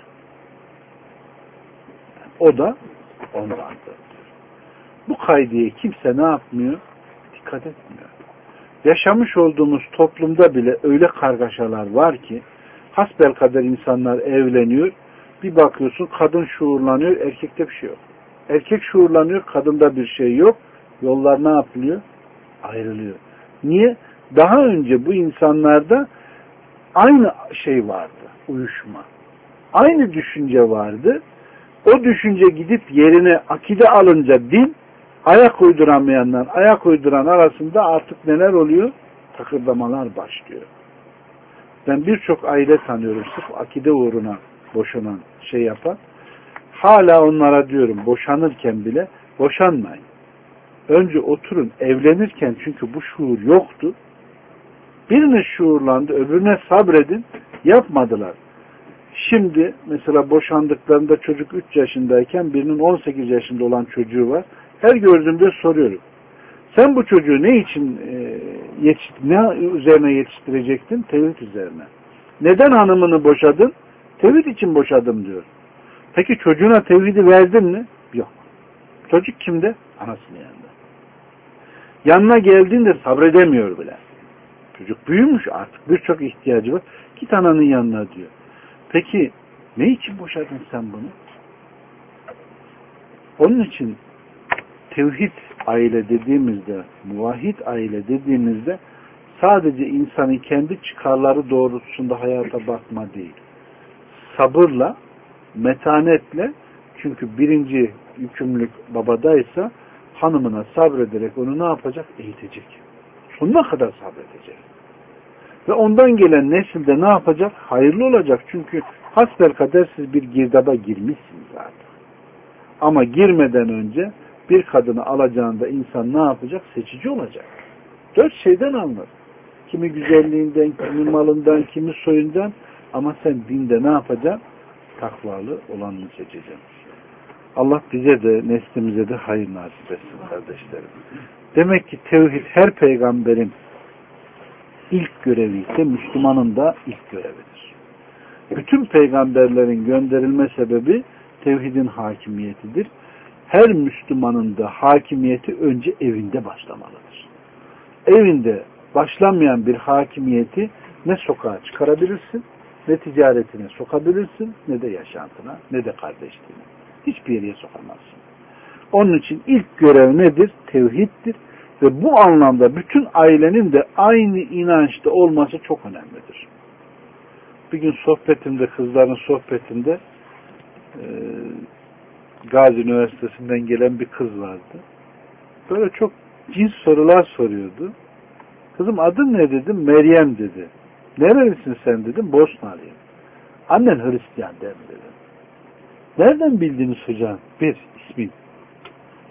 O da ondandır diyor. Bu kaydeye kimse ne yapmıyor? Dikkat etmiyor. Yaşamış olduğumuz toplumda bile öyle kargaşalar var ki hasbelkader insanlar evleniyor. Bir bakıyorsun kadın şuurlanıyor, erkekte bir şey yok. Erkek şuurlanıyor, kadında bir şey yok. Yollar ne yapılıyor? Ayrılıyor. Niye? Daha önce bu insanlarda aynı şey vardı, uyuşma. Aynı düşünce vardı. O düşünce gidip yerine akide alınca din, ayak uyduramayanlar, ayak uyduran arasında artık neler oluyor? Takırdamalar başlıyor. Ben birçok aile tanıyorum sırf akide uğruna boşanan şey yapan. Hala onlara diyorum boşanırken bile boşanmayın. Önce oturun evlenirken çünkü bu şuur yoktu. Birine şuurlandı, öbürüne sabredin. Yapmadılar. Şimdi mesela boşandıklarında çocuk 3 yaşındayken birinin 18 yaşında olan çocuğu var. Her gördüğümde soruyorum. Sen bu çocuğu ne için ne üzerine yetiştirecektin? Tevhid üzerine. Neden hanımını boşadın? Tevhid için boşadım diyor. Peki çocuğuna tevhidi verdin mi? Yok. Çocuk kimde? Anasının yanında. Yanına geldiğinde sabredemiyor bile. Çocuk büyümüş artık. Birçok ihtiyacı var. Git ananın yanına diyor. Peki ne için boşadın sen bunu? Onun için tevhid aile dediğimizde, muvahhid aile dediğimizde sadece insanın kendi çıkarları doğrultusunda hayata bakma değil. Sabırla, metanetle, çünkü birinci yükümlülük babadaysa hanımına sabrederek onu ne yapacak? Eğitecek. Sonuna kadar sabredecek. Ve ondan gelen nesilde ne yapacak? Hayırlı olacak. Çünkü hasbelkader siz bir girdaba girmişsiniz zaten. Ama girmeden önce bir kadını alacağında insan ne yapacak? Seçici olacak. 4 şeyden anlar. Kimi güzelliğinden, kimi malından, kimi soyundan. Ama sen dinde ne yapacaksın? Takvalı olanını seçeceksin. Allah bize de, neslimize de hayır nasip etsin kardeşlerim. Demek ki tevhid her peygamberin ilk görevi ise Müslümanın da ilk görevidir. Bütün peygamberlerin gönderilme sebebi tevhidin hakimiyetidir. Her Müslümanın da hakimiyeti önce evinde başlamalıdır. Evinde başlamayan bir hakimiyeti ne sokağa çıkarabilirsin, ne ticaretine sokabilirsin, ne de yaşantına, ne de kardeşliğine. Hiçbir yere sokamazsın. Onun için ilk görev nedir? Tevhiddir. Ve bu anlamda bütün ailenin de aynı inançta olması çok önemlidir. Bir gün sohbetimde, kızların sohbetinde Gazi Üniversitesi'nden gelen bir kız vardı. Böyle çok cins sorular soruyordu. Kızım adın ne dedim? Meryem dedi. Nerelisin sen dedim? Bosnalıyım. Annen Hristiyan der mi dedim. Nereden bildiniz hocam? Bir, ismin.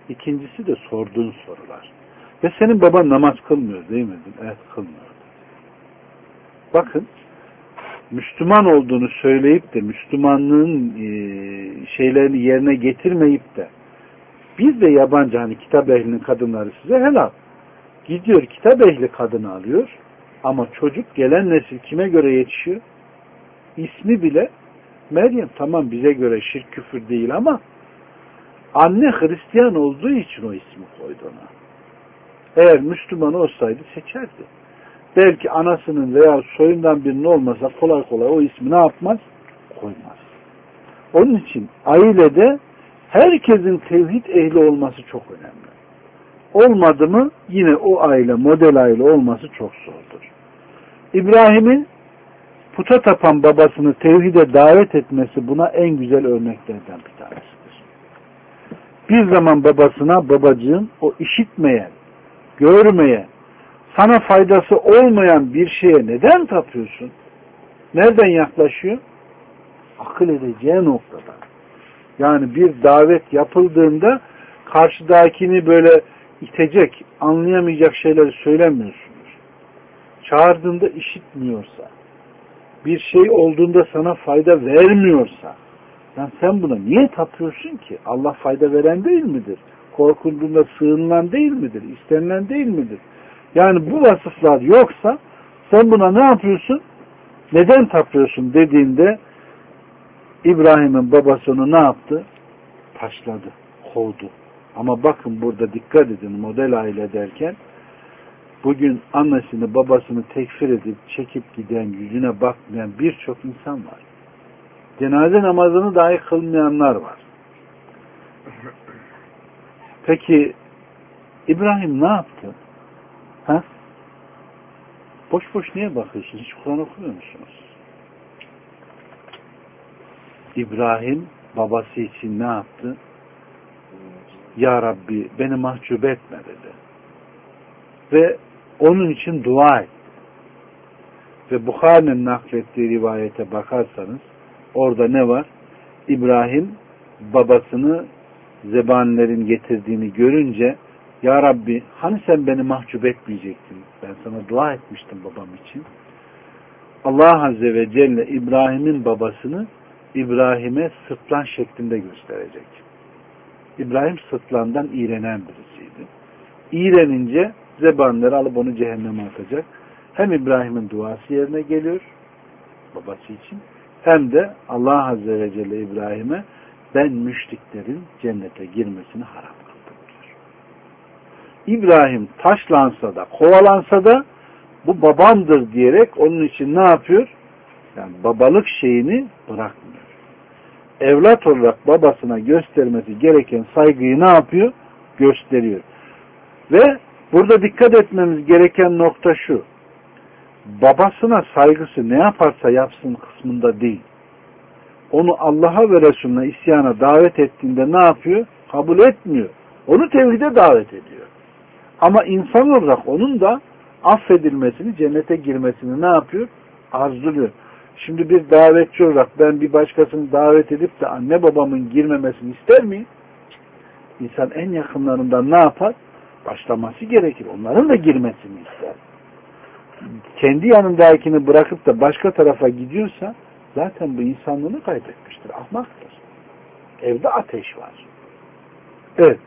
İkincisi de sorduğun sorular. Ve senin baban namaz kılmıyor değil mi? Evet, kılmıyor. Bakın, Müslüman olduğunu söyleyip de Müslümanlığın şeylerini yerine getirmeyip de biz de yabancı, hani kitap ehlinin kadınları size helal. Gidiyor kitap ehli kadını alıyor ama çocuk, gelen nesil kime göre yetişiyor? İsmi bile Meryem. Tamam, bize göre şirk küfür değil ama anne Hristiyan olduğu için o ismi koydu ona. Eğer Müslüman olsaydı seçerdi. Belki anasının veya soyundan birinin olmasa kolay kolay o ismi ne yapmaz? Koymaz. Onun için ailede herkesin tevhid ehli olması çok önemli. Olmadı mı yine o aile model aile olması çok zordur. İbrahim'in puta tapan babasını tevhide davet etmesi buna en güzel örneklerden bir tanesidir. Bir zaman babasına, babacığım, o işitmeyen, görmeyen, sana faydası olmayan bir şeye neden tapıyorsun? Nereden yaklaşıyor? Akıl edeceği noktadan. Yani bir davet yapıldığında karşıdakini böyle itecek, anlayamayacak şeyleri söylemiyorsunuz. Çağırdığında işitmiyorsa, bir şey olduğunda sana fayda vermiyorsa, yani sen buna niye tapıyorsun ki? Allah fayda veren değil midir? Korkulduğunda sığınılan değil midir? İstenilen değil midir? Yani bu vasıflar yoksa sen buna ne yapıyorsun? Neden tapıyorsun dediğinde İbrahim'in babası onu ne yaptı? Taşladı, kovdu. Ama bakın burada dikkat edin, model aile derken bugün annesini babasını tekfir edip çekip giden, yüzüne bakmayan birçok insan var. Cenaze namazını dahi kılmayanlar var. Peki İbrahim ne yaptı? Ha? Boş boş niye bakıyorsunuz? Hiç Kur'an okumuyor musunuz? İbrahim babası için ne yaptı? Ya Rabbi beni mahcup etme dedi. Ve onun için dua etti. Ve Bukhari'nin naklettiği rivayete bakarsanız orada ne var? İbrahim babasını zebanilerin getirdiğini görünce Ya Rabbi hani sen beni mahcup etmeyecektin? Ben sana dua etmiştim babam için. Allah Azze ve Celle İbrahim'in babasını İbrahim'e sırtlan şeklinde gösterecek. İbrahim sırtlandan iğrenen birisiydi. İğrenince zebanileri alıp onu cehenneme atacak. Hem İbrahim'in duası yerine geliyor babası için, hem de Allah Azze ve Celle İbrahim'e ben müşriklerin cennete girmesini haram kıldım diyor. İbrahim taşlansa da kovalansa da bu babamdır diyerek onun için ne yapıyor? Yani babalık şeyini bırakmıyor. Evlat olarak babasına göstermesi gereken saygıyı ne yapıyor? Gösteriyor. Ve burada dikkat etmemiz gereken nokta şu. Babasına saygısı ne yaparsa yapsın kısmında değil. Onu Allah'a ve Resulüne isyana davet ettiğinde ne yapıyor? Kabul etmiyor. Onu tevhide davet ediyor. Ama insan olarak onun da affedilmesini, cennete girmesini ne yapıyor? Arzuluyor. Şimdi bir davetçi olarak ben bir başkasını davet edip de anne babamın girmemesini ister miyim? İnsan en yakınlarından ne yapar? Başlaması gerekir. Onların da girmesini ister. Kendi yanındakini bırakıp da başka tarafa gidiyorsa zaten bu insanlığını kaybetmiştir. Ahmaktır. Evde ateş var. Evet.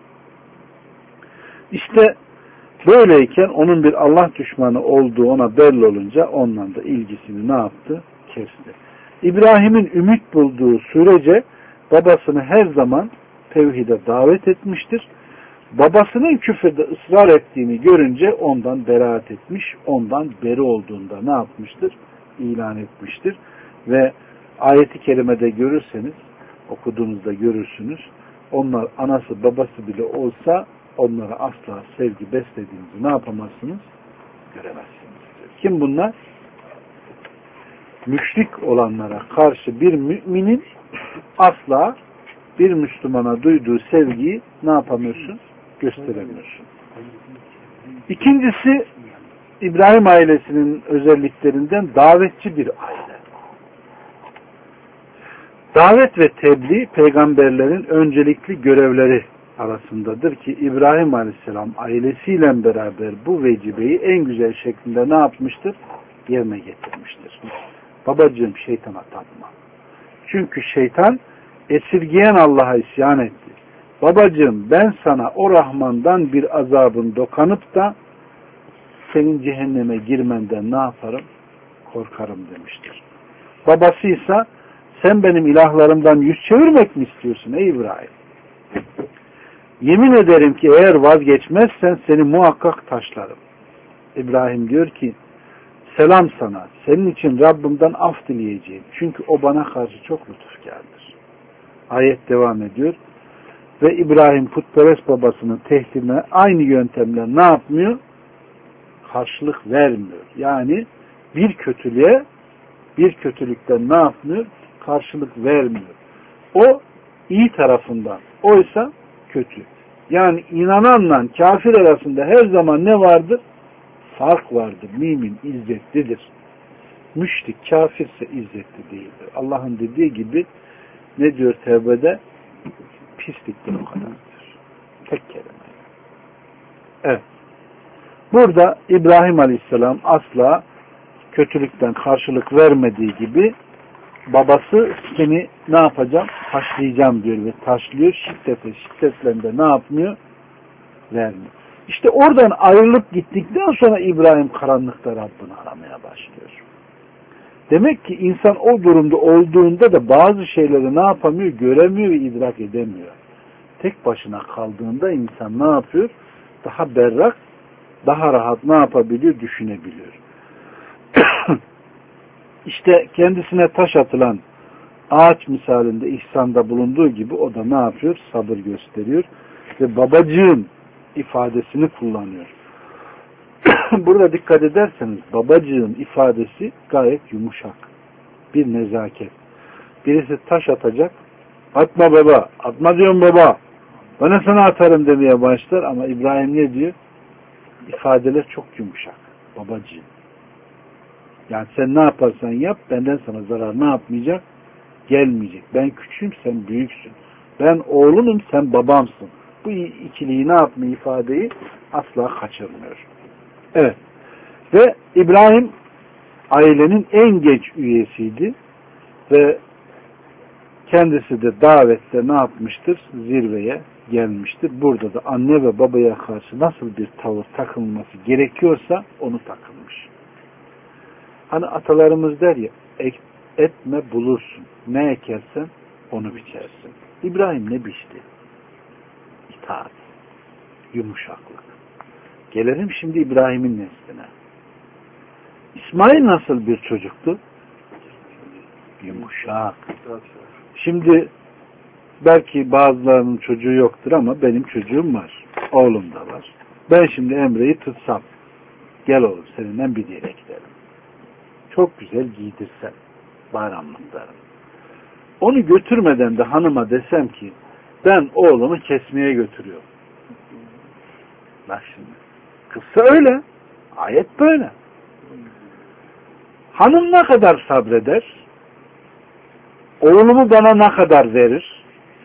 İşte böyleyken onun bir Allah düşmanı olduğu ona belli olunca ondan da ilgisini ne yaptı? Kesti. İbrahim'in ümit bulduğu sürece babasını her zaman tevhide davet etmiştir. Babasının küfürde ısrar ettiğini görünce ondan beraat etmiş, ondan beri olduğunda ne yapmıştır? İlan etmiştir. Ve ayeti kerimede görürseniz, okuduğunuzda görürsünüz, onlar anası babası bile olsa onlara asla sevgi beslediğinizi ne yapamazsınız? Göremezsiniz. Kim bunlar? Müşrik olanlara karşı bir müminin asla bir Müslümana duyduğu sevgiyi ne yapamıyorsun? Gösteremiyorsun. İkincisi, İbrahim ailesinin özelliklerinden davetçi bir aile. Davet ve tebliğ peygamberlerin öncelikli görevleri arasındadır ki İbrahim Aleyhisselam ailesiyle beraber bu vecibeyi en güzel şekilde ne yapmıştır? Yerine getirmiştir. Babacığım şeytana tapma. Çünkü şeytan esirgeyen Allah'a isyan etti. Babacığım ben sana o Rahman'dan bir azabın dokanıp da senin cehenneme girmenden ne yaparım? Korkarım demiştir. Babasıysa sen benim ilahlarımdan yüz çevirmek mi istiyorsun ey İbrahim? Yemin ederim ki eğer vazgeçmezsen seni muhakkak taşlarım. İbrahim diyor ki selam sana. Senin için Rabbimden af dileyeceğim. Çünkü o bana karşı çok lütufkârdır. Ayet devam ediyor. Ve İbrahim putperest babasının tehdidine aynı yöntemle ne yapmıyor? Karşılık vermiyor. Yani bir kötülükten ne yapmıyor? Karşılık vermiyor. O iyi tarafından. Oysa kötü. Yani inananla kafir arasında her zaman ne vardır? Fark vardır. Mümin izzetlidir. Müşrik, kafirse izzetli değildir. Allah'ın dediği gibi ne diyor Tevbe'de? Pisliktir o kadardır. Tek kelime. Evet. Burada İbrahim Aleyhisselam asla kötülükten karşılık vermediği gibi babası seni ne yapacağım? Taşlayacağım diyor ve taşlıyor. Şiddetle de ne yapmıyor? Vermiyor. İşte oradan ayrılıp gittikten sonra İbrahim karanlıkta Rabbini aramaya başlıyor. Demek ki insan o durumda olduğunda da bazı şeyleri ne yapamıyor? Göremiyor ve idrak edemiyor. Tek başına kaldığında insan ne yapıyor? Daha berrak, daha rahat ne yapabiliyor? Düşünebiliyor. İşte kendisine taş atılan ağaç misalinde ihsanda bulunduğu gibi o da ne yapıyor? Sabır gösteriyor. Ve babacığım ifadesini kullanıyor. Burada dikkat ederseniz babacığım ifadesi gayet yumuşak. Bir nezaket. Birisi taş atacak. Atma baba. Atma diyorum baba. Bana sana atarım demeye başlar ama İbrahim ne diyor? İfadeler çok yumuşak. Babacığım. Yani sen ne yaparsan yap benden sana zarar ne yapmayacak? Gelmeyecek. Ben küçüğüm sen büyüksün. Ben oğlunum sen babamsın. Bu ikiliyi ne yapmıyor ifadeyi asla kaçırmıyor. Evet. Ve İbrahim ailenin en genç üyesiydi. Ve kendisi de davette ne yapmıştır? Zirveye gelmiştir. Burada da anne ve babaya karşı nasıl bir tavır takılması gerekiyorsa onu takılmış. Hani atalarımız der ya etme bulursun. Ne ekersen onu biçersin. İbrahim ne biçti? İtaat. Yumuşaklık. Gelelim şimdi İbrahim'in nesline. İsmail nasıl bir çocuktu? Yumuşak. Şimdi belki bazılarının çocuğu yoktur ama benim çocuğum var. Oğlum da var. Ben şimdi Emre'yi tutsam. Gel oğlum seninle bir yere gidelim. Çok güzel giydirsem. Bayramlıklarım. Onu götürmeden de hanıma desem ki ben oğlumu kesmeye götürüyorum. Bak şimdi. Kızsa öyle. Ayet böyle. Hanım ne kadar sabreder? Oğlumu bana ne kadar verir?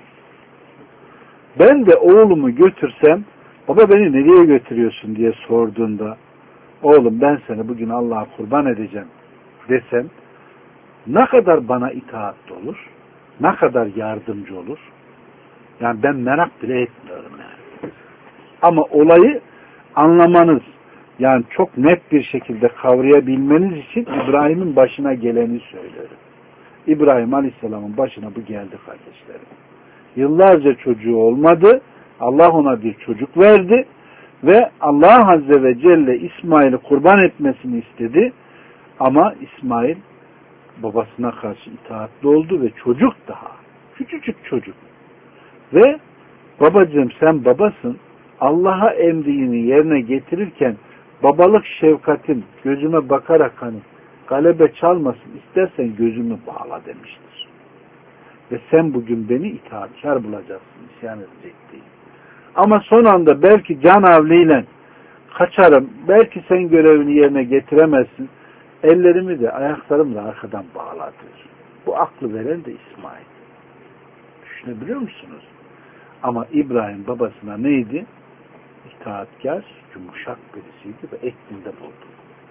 Ben de oğlumu götürsem baba beni nereye götürüyorsun diye sorduğunda oğlum ben seni bugün Allah'a kurban edeceğim desem ne kadar bana itaatli olur? Ne kadar yardımcı olur? Yani ben merak bile etmiyorum yani. Ama olayı anlamanız yani çok net bir şekilde kavrayabilmeniz için İbrahim'in başına geleni söylüyorum. İbrahim Aleyhisselam'ın başına bu geldi kardeşlerim. Yıllarca çocuğu olmadı. Allah ona bir çocuk verdi ve Allah Azze ve Celle İsmail'i kurban etmesini istedi. Ama İsmail babasına karşı itaatli oldu ve çocuk daha. Küçücük çocuk. Ve babacığım sen babasın. Allah'a emrini yerine getirirken babalık şefkatin gözüme bakarak hani galebe çalmasın istersen gözümü bağla demiştir. Ve sen bugün beni itaatkar bulacaksın, isyan edecek değil. Ama son anda belki can havliyle kaçarım, belki sen görevini yerine getiremezsin, ellerimi de ayaklarımı da arkadan bağladır. Bu aklı veren de İsmail. Düşünebiliyor musunuz? Ama İbrahim babasına neydi? İtaatkar, yumuşak birisiydi ve eklinde buldu.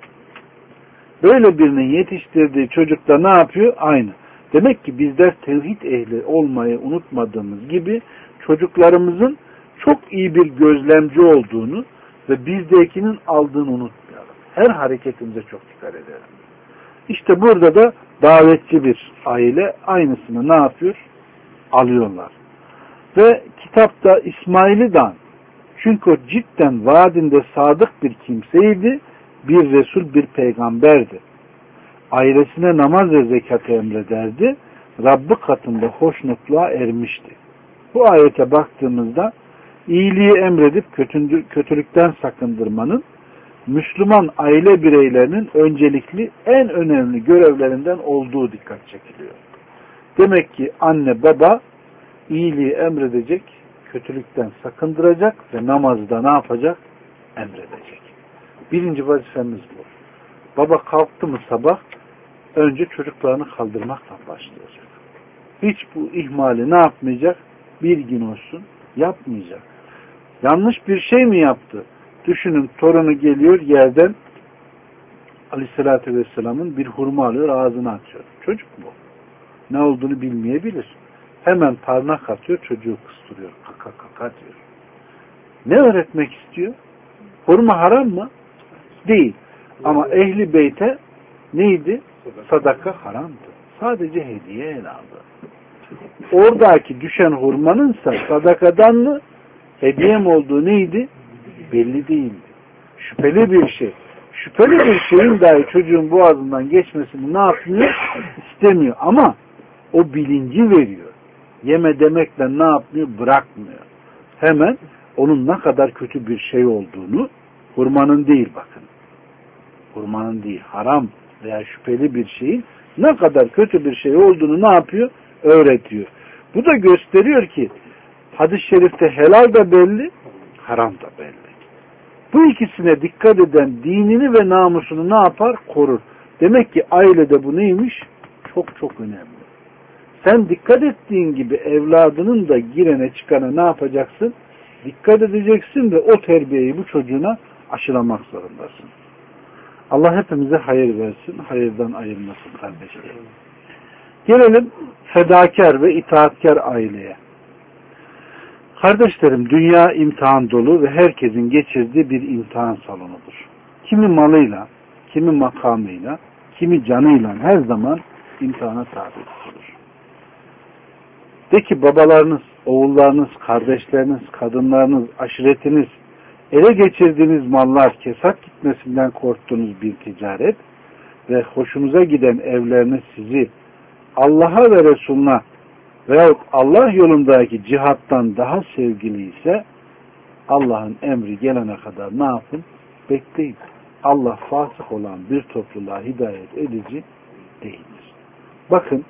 Böyle birinin yetiştirdiği çocuk da ne yapıyor? Aynı. Demek ki bizler tevhid ehli olmayı unutmadığımız gibi çocuklarımızın çok iyi bir gözlemci olduğunu ve bizdekinin aldığını unutmayalım. Her hareketimize çok dikkat edelim. İşte burada da davetçi bir aile aynısını ne yapıyor? Alıyorlar. Ve kitapta İsmail'i de, çünkü o cidden vaadinde sadık bir kimseydi, bir Resul, bir peygamberdi. Ailesine namaz ve zekatı emrederdi. Rabbi katında hoşnutluğa ermişti. Bu ayete baktığımızda iyiliği emredip kötülükten sakındırmanın Müslüman aile bireylerinin öncelikli en önemli görevlerinden olduğu dikkat çekiliyor. Demek ki anne baba iyiliği emredecek, kötülükten sakındıracak ve namazda ne yapacak? Emredecek. Birinci vazifemiz bu. Baba kalktı mı sabah önce çocuklarını kaldırmakla başlayacak. Hiç bu ihmali ne yapmayacak? Bir gün olsun yapmayacak. Yanlış bir şey mi yaptı? Düşünün, torunu geliyor yerden Aleyhisselatü Vesselam'ın bir hurma alıyor, ağzına atıyor. Çocuk bu. Ne olduğunu bilmeyebilir. Hemen parmak atıyor, çocuğu kıstırıyor. Kaka kaka diyor. Ne öğretmek istiyor? Hurma haram mı? Değil. Ama ehli beyte neydi? Sadaka haramdı. Sadece hediye ele aldı. Oradaki düşen hurmanınsa sadakadan mı, hediye mi olduğu neydi? Belli değildi. Şüpheli bir şey. Şüpheli bir şeyin dahi çocuğun boğazından geçmesini ne yapmıyor? İstemiyor. Ama o bilinci veriyor. Yeme demekle ne yapmıyor? Bırakmıyor. Hemen onun ne kadar kötü bir şey olduğunu, hurmanın değil bakın. Hurmanın değil, haram veya şüpheli bir şeyin ne kadar kötü bir şey olduğunu ne yapıyor? Öğretiyor. Bu da gösteriyor ki hadis-i şerifte helal da belli, haram da belli. Bu ikisine dikkat eden dinini ve namusunu ne yapar? Korur. Demek ki ailede bu neymiş? Çok çok önemli. Sen dikkat ettiğin gibi evladının da girene çıkana ne yapacaksın? Dikkat edeceksin ve o terbiyeyi bu çocuğuna aşılamak zorundasın. Allah hepimize hayır versin, hayırdan ayırmasın kardeşlerim. Gelelim fedakar ve itaatkar aileye. Kardeşlerim, dünya imtihan dolu ve herkesin geçirdiği bir imtihan salonudur. Kimi malıyla, kimi makamıyla, kimi canıyla her zaman imtihana tabi tutulur. De ki babalarınız, oğullarınız, kardeşleriniz, kadınlarınız, aşiretiniz, ele geçirdiğiniz mallar, kesat gitmesinden korktuğunuz bir ticaret ve hoşunuza giden evleriniz sizi Allah'a ve Resulüne veyahut Allah yolundaki cihattan daha sevgili ise Allah'ın emri gelene kadar ne yapın? Bekleyin. Allah fasık olan bir topluluğa hidayet edici değildir. Bakın,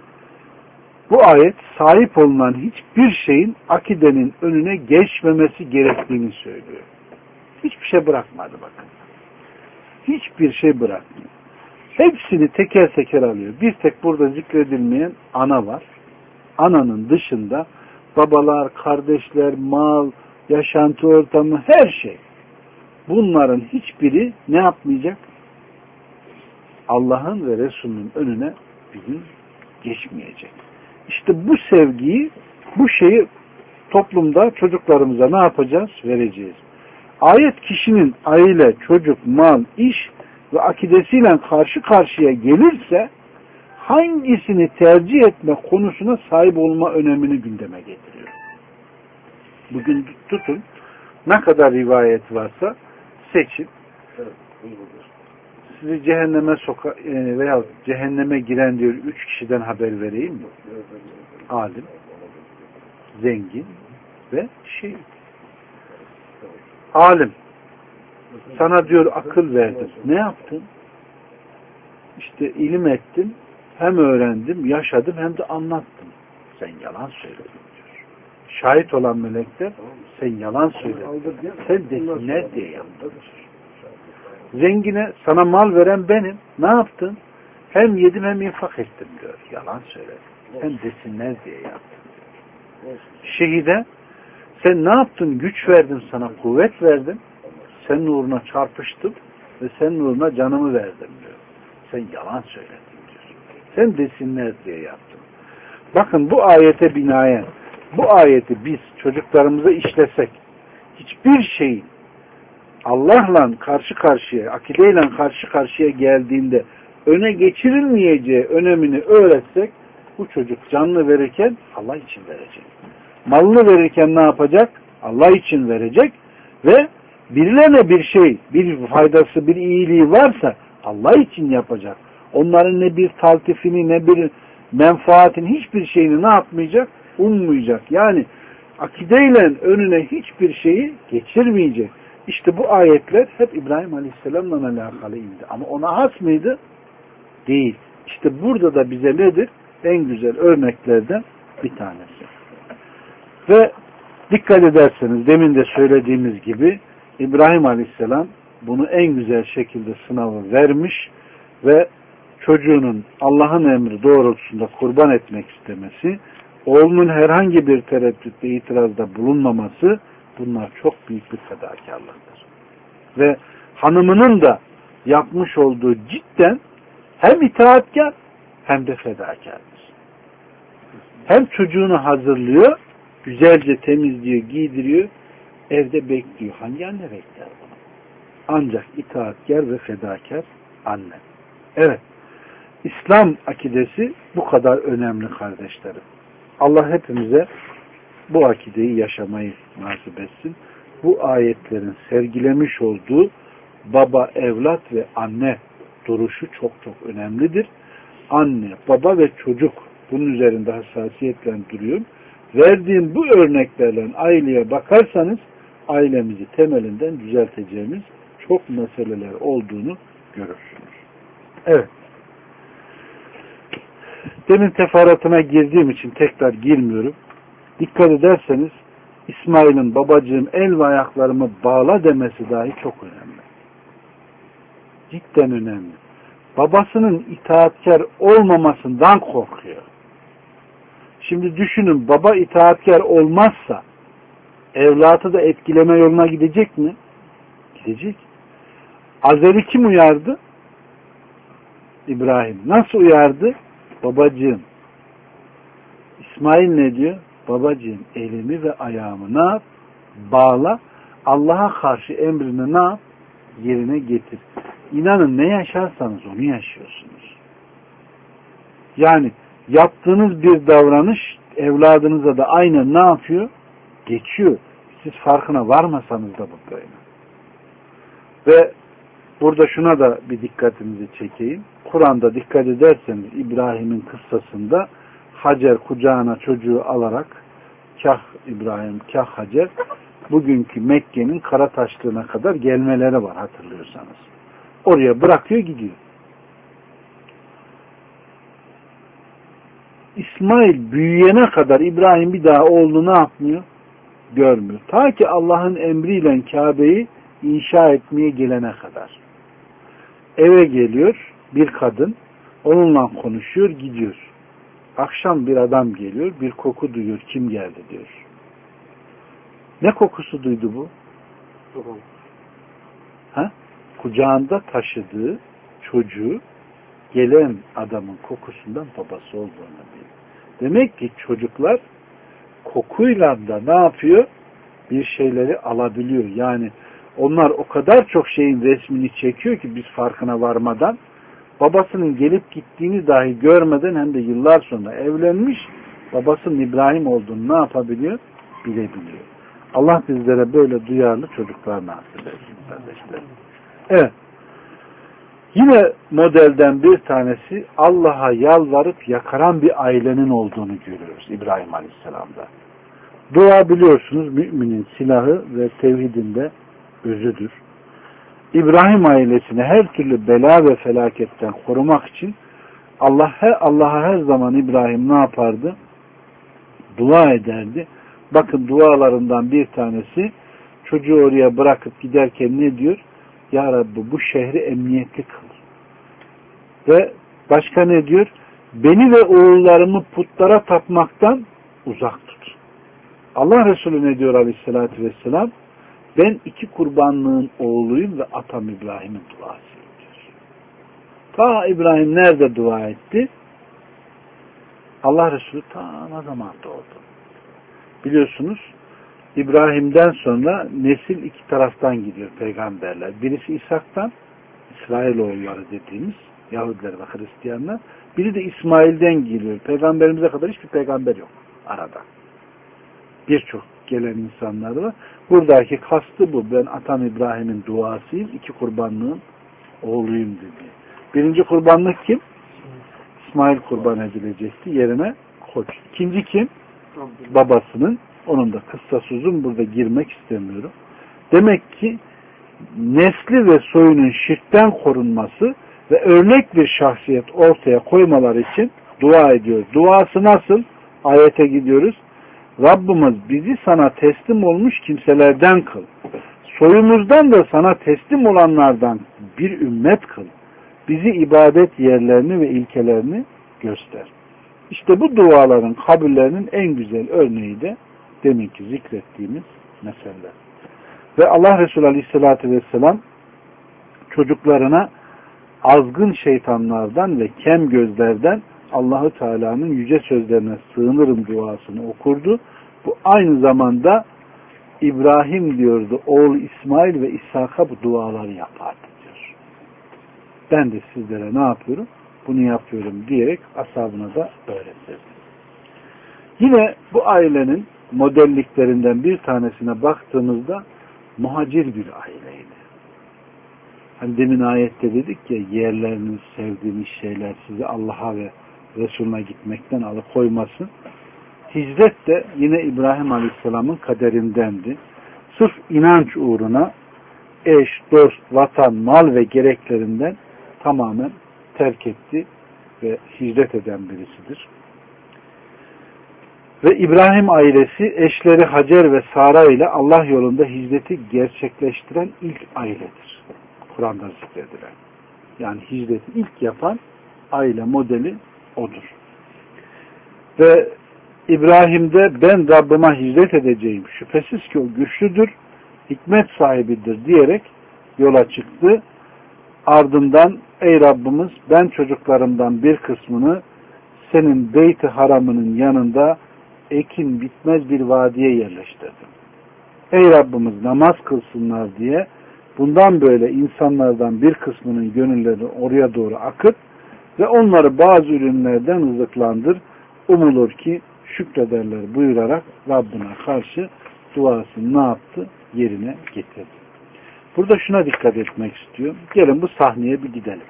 bu ayet sahip olunan hiçbir şeyin akidenin önüne geçmemesi gerektiğini söylüyor. Hiçbir şey bırakmadı bakın. Hiçbir şey bırakmıyor. Hepsini teker teker alıyor. Bir tek burada zikredilmeyen ana var. Ananın dışında babalar, kardeşler, mal, yaşantı ortamı, her şey. Bunların hiçbiri ne yapmayacak? Allah'ın ve Resulünün önüne bir gün geçmeyecek. İşte bu sevgiyi, bu şeyi toplumda çocuklarımıza ne yapacağız? Vereceğiz. Ayet kişinin aile, çocuk, mal, iş ve akidesiyle karşı karşıya gelirse hangisini tercih etme konusuna sahip olma önemini gündeme getiriyor. Bugün tutun, ne kadar rivayet varsa seçin. Sizi cehenneme veya cehenneme giren diyor 3 kişiden haber vereyim mi? Alim, zengin ve şehit. Alim, sana diyor akıl verdim. Ne yaptın? İşte ilim ettim, hem öğrendim, yaşadım hem de anlattım. Sen yalan söyledin diyor. Şahit olan melekler sen yalan söyledin. Sen desinler diye yaptın. Zengine sana mal veren benim. Ne yaptın? Hem yedim hem infak ettim diyor. Yalan söyledin. Hem desinler diye yaptın diyor. Şehide Sen ne yaptın? Güç verdim sana, kuvvet verdim. Senin uğruna çarpıştım ve senin uğruna canımı verdim diyor. Sen yalan söyledin diyor. Sen desinler diye yaptın. Bakın bu ayete binaen, bu ayeti biz çocuklarımıza işlesek, hiçbir şeyin Allah'la karşı karşıya, akideyle karşı karşıya geldiğinde öne geçirilmeyeceği önemini öğretsek, bu çocuk canlı verirken Allah için verecek. Malını verirken ne yapacak? Allah için verecek ve birilerine bir şey, bir faydası, bir iyiliği varsa Allah için yapacak. Onların ne bir taltifini, ne bir menfaatini, hiçbir şeyini ne yapmayacak? Ummayacak. Yani akideyle önüne hiçbir şeyi geçirmeyecek. İşte bu ayetler hep İbrahim Aleyhisselam'la alakalı indi. Ama ona has mıydı? Değil. İşte burada da bize nedir? En güzel örneklerden bir tanesi. Ve dikkat ederseniz demin de söylediğimiz gibi İbrahim Aleyhisselam bunu en güzel şekilde sınavı vermiş ve çocuğunun Allah'ın emri doğrultusunda kurban etmek istemesi, oğlunun herhangi bir tereddütte, itirazda bulunmaması, bunlar çok büyük bir fedakarlıktır. Ve hanımının da yapmış olduğu cidden hem itaatkar hem de fedakardır. Hem çocuğunu hazırlıyor, güzelce temizliyor, giydiriyor, evde bekliyor. Hangi anne bekler bunu? Ancak itaatkar ve fedakar anne. Evet, İslam akidesi bu kadar önemli kardeşlerim. Allah hepimize bu akideyi yaşamayı nasip etsin. Bu ayetlerin sergilemiş olduğu baba, evlat ve anne duruşu çok çok önemlidir. Anne, baba ve çocuk bunun üzerinde hassasiyetle duruyor. Verdiğim bu örneklerle aileye bakarsanız ailemizi temelinden düzelteceğimiz çok meseleler olduğunu görürsünüz. Evet. Demin teferruatına girdiğim için tekrar girmiyorum. Dikkat ederseniz İsmail'in babacığım el ve ayaklarımı bağla demesi dahi çok önemli. Cidden önemli. Babasının itaatkar olmamasından korkuyor. Şimdi düşünün, baba itaatkar olmazsa evlatı da etkileme yoluna gidecek mi? Gidecek. Azer'i kim uyardı? İbrahim. Nasıl uyardı? Babacığım. İsmail ne diyor? Babacığım elimi ve ayağımı ne yap? Bağla. Allah'a karşı emrini ne yap? Yerine getir. İnanın ne yaşarsanız onu yaşıyorsunuz. Yani yaptığınız bir davranış evladınıza da aynen ne yapıyor? Geçiyor. Siz farkına varmasanız da bu böyle. Ve burada şuna da bir dikkatinizi çekeyim. Kur'an'da dikkat ederseniz İbrahim'in kıssasında Hacer kucağına çocuğu alarak kah İbrahim, kah Hacer bugünkü Mekke'nin Karataşlığına kadar gelmeleri var hatırlıyorsanız. Oraya bırakıyor gidiyor. İsmail büyüyene kadar İbrahim bir daha oğlunu ne yapmıyor? Görmüyor. Ta ki Allah'ın emriyle Kabe'yi inşa etmeye gelene kadar. Eve geliyor bir kadın, onunla konuşuyor, gidiyor. Akşam bir adam geliyor, bir koku duyuyor, kim geldi diyor. Ne kokusu duydu bu? Ha? Kucağında taşıdığı çocuğu gelen adamın kokusundan babası olduğunu biliyor. Demek ki çocuklar kokuyla da ne yapıyor? Bir şeyleri alabiliyor. Yani onlar o kadar çok şeyin resmini çekiyor ki biz farkına varmadan babasının gelip gittiğini dahi görmeden hem de yıllar sonra evlenmiş babasının İbrahim olduğunu ne yapabiliyor? Bilebiliyor. Allah bizlere böyle duyarlı çocuklar nasip etsin kardeşler. Evet. Yine modelden bir tanesi Allah'a yalvarıp yakaran bir ailenin olduğunu görüyoruz İbrahim Aleyhisselam'da. Dua biliyorsunuz müminin silahı ve tevhidinde özüdür. İbrahim ailesini her türlü bela ve felaketten korumak için Allah'a her zaman İbrahim ne yapardı? Dua ederdi. Bakın dualarından bir tanesi çocuğu oraya bırakıp giderken ne diyor? Ya Rabbi bu şehri emniyetli kıl. Ve başka ne diyor? Beni ve oğullarımı putlara tapmaktan uzak tut. Allah Resulü ne diyor aleyhissalatü vesselam? Ben 2 kurbanlığın oğluyum ve atam İbrahim'in duasıyım diyor. Ta İbrahim nerede dua etti? Allah Resulü ta ne zaman doğdu? Biliyorsunuz İbrahim'den sonra nesil 2 taraftan gidiyor peygamberler. Birisi İshak'tan, İsrailoğulları dediğimiz Yahudiler ve Hristiyanlar. Biri de İsmail'den geliyor. Peygamberimize kadar hiçbir peygamber yok arada. Birçok gelen insanlar var. Buradaki kastı bu. Ben atam İbrahim'in duasıyım. 2 kurbanlığın oğluyum dedi. Birinci kurbanlık kim? İsmail kurban edilecekti. Yerine koç. İkinci kim? Babasının. Onun da kıssası uzun. Burada girmek istemiyorum. Demek ki nesli ve soyunun şirkten korunması ve örnek bir şahsiyet ortaya koymaları için dua ediyor. Duası nasıl? Ayete gidiyoruz. Rabbimiz bizi sana teslim olmuş kimselerden kıl. Soyumuzdan da sana teslim olanlardan bir ümmet kıl. Bizi ibadet yerlerini ve ilkelerini göster. İşte bu duaların kabullerinin en güzel örneği de deminki zikrettiğimiz meseleler. Ve Allah Resulü Aleyhisselatü Vesselam çocuklarına azgın şeytanlardan ve kem gözlerden Allah-u Teala'nın yüce sözlerine sığınırım duasını okurdu. Bu aynı zamanda İbrahim diyordu, oğlu İsmail ve İshak'a bu duaları yapardı diyor. Ben de sizlere ne yapıyorum? Bunu yapıyorum diyerek ashabına da öğretirdi. Yine bu ailenin modelliklerinden bir tanesine baktığımızda muhacir bir aileydi. Hani demin ayette dedik ya, yerleriniz, sevdiğiniz şeyler sizi Allah'a ve Resulüne gitmekten alıkoymasın. Hicret de yine İbrahim Aleyhisselam'ın kaderindendi. Sırf inanç uğruna eş, dost, vatan, mal ve gereklerinden tamamen terk etti ve hicret eden birisidir. Ve İbrahim ailesi eşleri Hacer ve Sara ile Allah yolunda hicreti gerçekleştiren ilk ailedir. Kur'an'da zikredilen. Yani hicreti ilk yapan aile modeli odur. Ve İbrahim'de ben Rabbime hicret edeceğim. Şüphesiz ki o güçlüdür, hikmet sahibidir diyerek yola çıktı. Ardından ey Rabbimiz ben çocuklarımdan bir kısmını senin Beyt-i Haram'ının yanında ekin bitmez bir vadiye yerleştirdim. Ey Rabbimiz namaz kılsınlar diye bundan böyle insanlardan bir kısmının gönülleri oraya doğru akıt ve onları bazı ürünlerden rızıklandır. Umulur ki şükrederler buyurarak Rabbine karşı duasını ne yaptı? Yerine getirdi. Burada şuna dikkat etmek istiyorum. Gelin bu sahneye bir gidelim.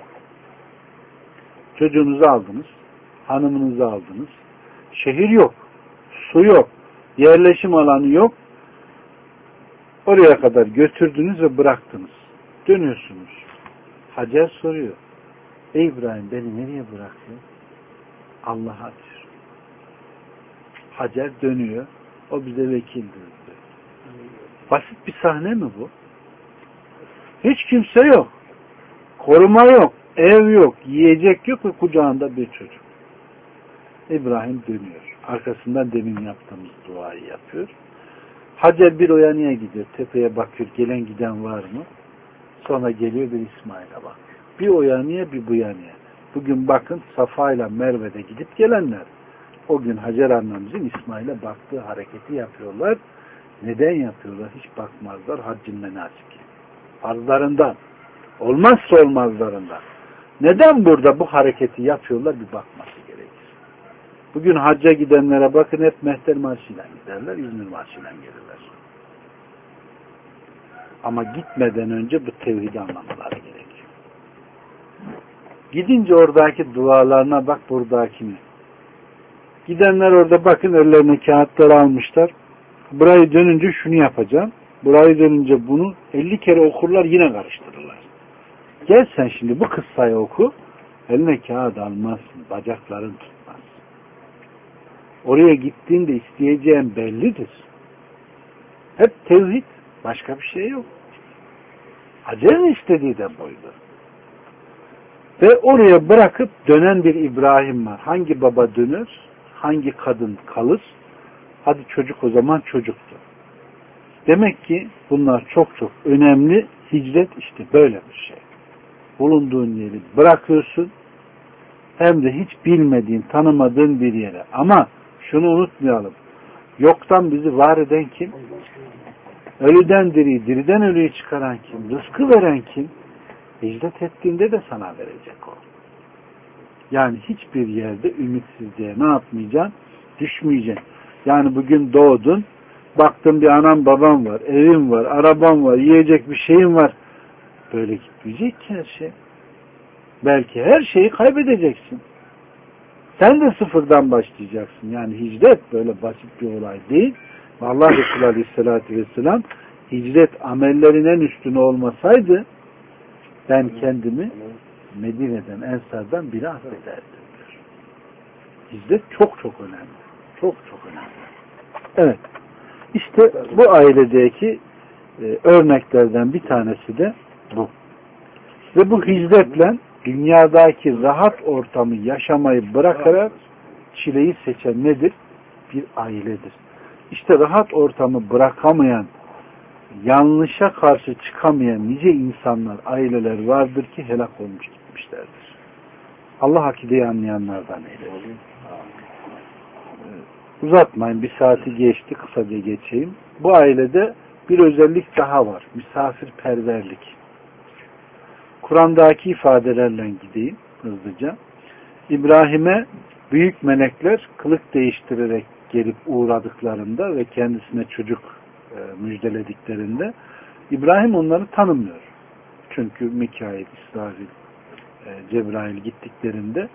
Çocuğunuzu aldınız, hanımınızı aldınız. Şehir yok, su yok, yerleşim alanı yok. Oraya kadar götürdünüz ve bıraktınız. Dönüyorsunuz. Hacer soruyor. Ey İbrahim beni nereye bırakıyor? Allah'a diyor. Hacer dönüyor. O bize vekildir diyor. Basit bir sahne mi bu? Hiç kimse yok. Koruma yok. Ev yok. Yiyecek yok ve kucağında bir çocuk. İbrahim dönüyor. Arkasından demin yaptığımız duayı yapıyor. Hacer bir o yanıya gidiyor. Tepeye bakıyor. Gelen giden var mı? Sonra geliyor bir İsmail'e bakıyor. Bir o yanıya bir bu yanıya. Bugün bakın Safa ile Merve'de gidip gelenler. O gün Hacer annemizin İsmail'e baktığı hareketi yapıyorlar. Neden yapıyorlar? Hiç bakmazlar. Haccın menasiki. Farzlarından. Olmazsa olmazlarından. Neden burada bu hareketi yapıyorlar? Bir bakması gerekir. Bugün hacca gidenlere bakın hep Mehter Marşı'yla giderler. İzmir Marşı'yla gelirler. Ama gitmeden önce bu tevhidi anlamaları gerekiyor. Gidince oradaki dualarına bak buradakini. Gidenler orada bakın ellerine kağıtları almışlar. Burayı dönünce şunu yapacağım. Burayı dönünce bunu 50 kere okurlar yine karıştırırlar. Gel sen şimdi bu kıssayı oku. Eline kağıt almazsın. Bacakların tutmaz. Oraya gittiğinde isteyeceğin bellidir. Hep tevhid. Başka bir şey yok. Hacer'in istediği de buydu. Ve oraya bırakıp dönen bir İbrahim var. Hangi baba döner? Hangi kadın kalır? Hadi çocuk o zaman çocuktu. Demek ki bunlar çok çok önemli. Hicret işte böyle bir şey. Bulunduğun yeri bırakıyorsun. Hem de hiç bilmediğin, tanımadığın bir yere. Ama şunu unutmayalım. Yoktan bizi var eden kim? Ölüden diriyi, diriden ölüyü çıkaran kim? Rızkı veren kim? Hicret ettiğinde de sana verecek o. Yani hiçbir yerde ümitsizliğe ne yapmayacaksın? Düşmeyeceksin. Yani bugün doğdun, baktın bir anam babam var, evim var, arabam var, yiyecek bir şeyim var. Böyle gitmeyecek ki her şey. Belki her şeyi kaybedeceksin. Sen de sıfırdan başlayacaksın. Yani hicret böyle basit bir olay değil. Allah Resulü Aleyhisselatü Vesselam hicret amellerin en üstüne olmasaydı ben kendimi Medine'den, Ensar'dan biri affederdim diyor. Hicret çok çok önemli. Çok çok önemli. Evet. İşte bu ailedeki örneklerden bir tanesi de bu. Ve bu hicretle dünyadaki rahat ortamı yaşamayı bırakarak çileyi seçen nedir? Bir ailedir. İşte rahat ortamı bırakamayan, yanlışa karşı çıkamayan nice insanlar, aileler vardır ki helak olmuş gitmişlerdir. Allah akideyi anlayanlardan eylesin. Uzatmayın, bir saati geçti, kısaca geçeyim. Bu ailede bir özellik daha var. Misafirperverlik. Kur'an'daki ifadelerle gideyim hızlıca. İbrahim'e büyük melekler kılık değiştirerek gelip uğradıklarında ve kendisine çocuk müjdelediklerinde İbrahim onları tanımıyor. Çünkü Mikail, İsrafil, Cebrail gittiklerinde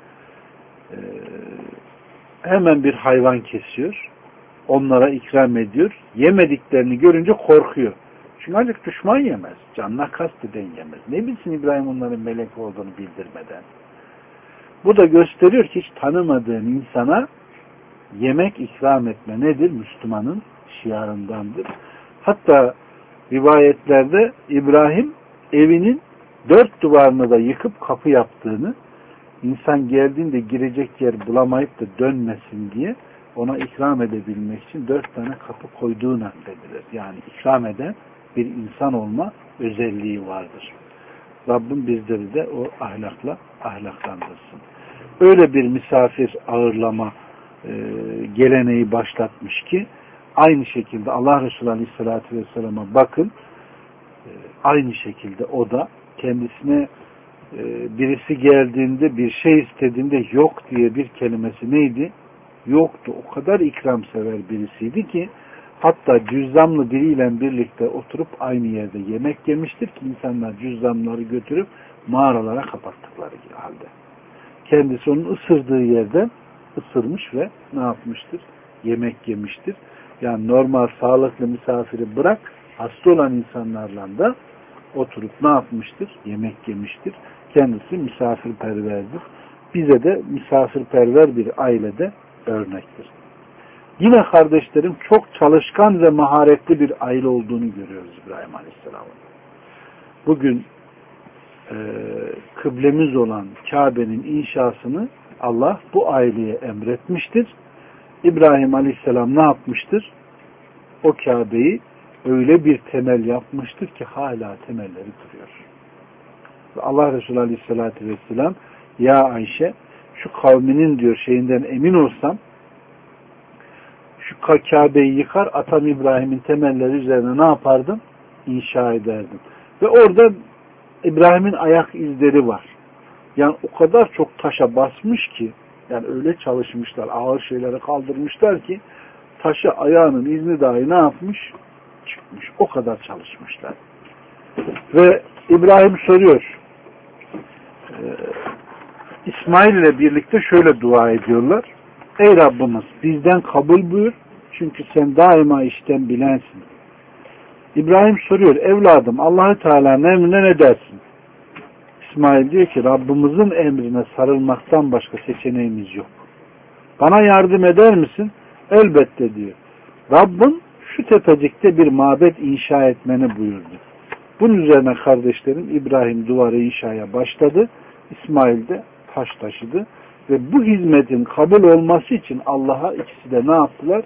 hemen bir hayvan kesiyor. Onlara ikram ediyor. Yemediklerini görünce korkuyor. Çünkü ancak düşman yemez. Canına kasteden yemez. Ne bilsin İbrahim onların melek olduğunu bildirmeden. Bu da gösteriyor ki hiç tanımadığın insana yemek ikram etme nedir? Müslümanın şiarındandır. Hatta rivayetlerde İbrahim evinin 4 duvarını da yıkıp kapı yaptığını, insan geldiğinde girecek yer bulamayıp da dönmesin diye ona ikram edebilmek için 4 tane kapı koyduğunu bilir. Yani ikram eden bir insan olma özelliği vardır. Rabbim bizleri de o ahlakla ahlaklandırsın. Öyle bir misafir ağırlama geleneği başlatmış ki aynı şekilde Allah Resulü Aleyhisselatü Vesselam'a bakın, aynı şekilde o da kendisine birisi geldiğinde, bir şey istediğinde yok diye bir kelimesi neydi? Yoktu. O kadar ikramsever birisiydi ki hatta cüzzamlı biriyle birlikte oturup aynı yerde yemek yemiştir ki insanlar cüzzamları götürüp mağaralara kapattıkları halde. Kendisi onun ısırdığı yerden ısırmış ve ne yapmıştır? Yemek yemiştir. Yani normal sağlıklı misafiri bırak, hasta olan insanlarla da oturup ne yapmıştır? Yemek yemiştir. Kendisi misafirperverdir. Bize de misafirperver bir ailede örnektir. Yine kardeşlerim çok çalışkan ve maharetli bir aile olduğunu görüyoruz İbrahim Aleyhisselam'ın. Bugün kıblemiz olan Kabe'nin inşasını Allah bu aileye emretmiştir. İbrahim Aleyhisselam ne yapmıştır? O Kabe'yi öyle bir temel yapmıştır ki hala temelleri duruyor. Ve Allah Resulü Aleyhisselatü Vesselam, ya Ayşe, şu kavminin diyor şeyinden emin olsam şu Kabe'yi yıkar, atam İbrahim'in temelleri üzerine ne yapardım? İnşa ederdim. Ve orada İbrahim'in ayak izleri var. Yani o kadar çok taşa basmış ki, yani öyle çalışmışlar, ağır şeyleri kaldırmışlar ki taşa ayağının izni dahi ne yapmış? Çıkmış. O kadar çalışmışlar. Ve İbrahim soruyor. İsmail ile birlikte şöyle dua ediyorlar. Ey Rabbimiz bizden kabul buyur. Çünkü sen daima işten bilensin. İbrahim soruyor. Evladım Allah-u Teala'nın emrine ne dersin? İsmail diyor ki Rabbimizin emrine sarılmaktan başka seçeneğimiz yok. Bana yardım eder misin? Elbette diyor. Rabbim şu tepecikte bir mabet inşa etmeni buyurdu. Bunun üzerine kardeşlerim İbrahim duvarı inşaya başladı. İsmail de taş taşıdı. Ve bu hizmetin kabul olması için Allah'a ikisi de ne yaptılar?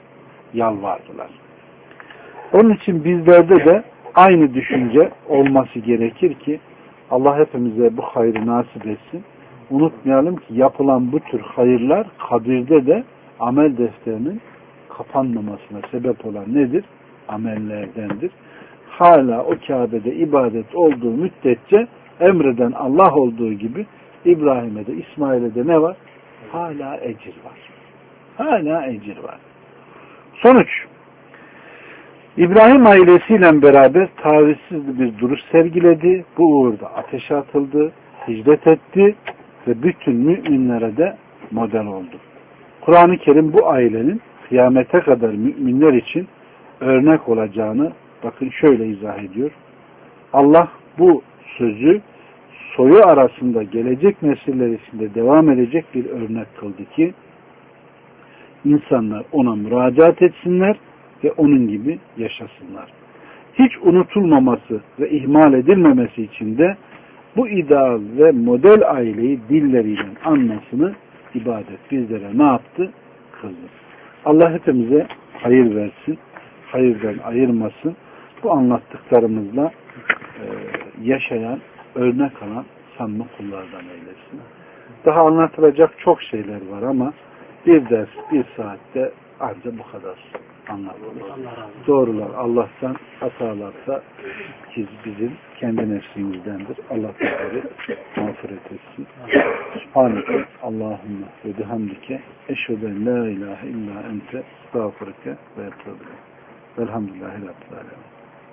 yalvardılar. Onun için bizlerde de aynı düşünce olması gerekir ki Allah hepimize bu hayrı nasip etsin. Unutmayalım ki yapılan bu tür hayırlar kabirde de amel defterinin kapanmamasına sebep olan nedir? Amellerdendir. Hala o Kabe'de ibadet olduğu müddetçe emreden Allah olduğu gibi İbrahim'e de İsmail'e de ne var? Hala ecir var. Hala ecir var. Sonuç, İbrahim ailesiyle beraber tavizsiz bir duruş sergiledi. Bu uğurda ateşe atıldı, hicret etti ve bütün müminlere de model oldu. Kur'an-ı Kerim bu ailenin kıyamete kadar müminler için örnek olacağını bakın şöyle izah ediyor. Allah bu sözü soyu arasında gelecek nesiller içinde devam edecek bir örnek kıldı ki insanlar ona müracaat etsinler ve onun gibi yaşasınlar. Hiç unutulmaması ve ihmal edilmemesi için de bu ideal ve model aileyi dilleriyle anmasını ibadet bizlere ne yaptı? Kıldı. Allah hepimize hayır versin, hayırdan ayırmasın. Bu anlattıklarımızla yaşayan, örnek alan samimi kullardan eylesin. Daha anlatılacak çok şeyler var ama bir ders, bir saatte ancak bu kadar anlatılır. Doğrular Allah'tan, hatalarsa bizim kendi nefsimizdendir. Allah bizleri mağfiret etsin. Subhaneke Allahümme ve bihamdike eşheden la ilahe illa ente estağfurike ve etûbü. Velhamdülillahi Rabbil alemin.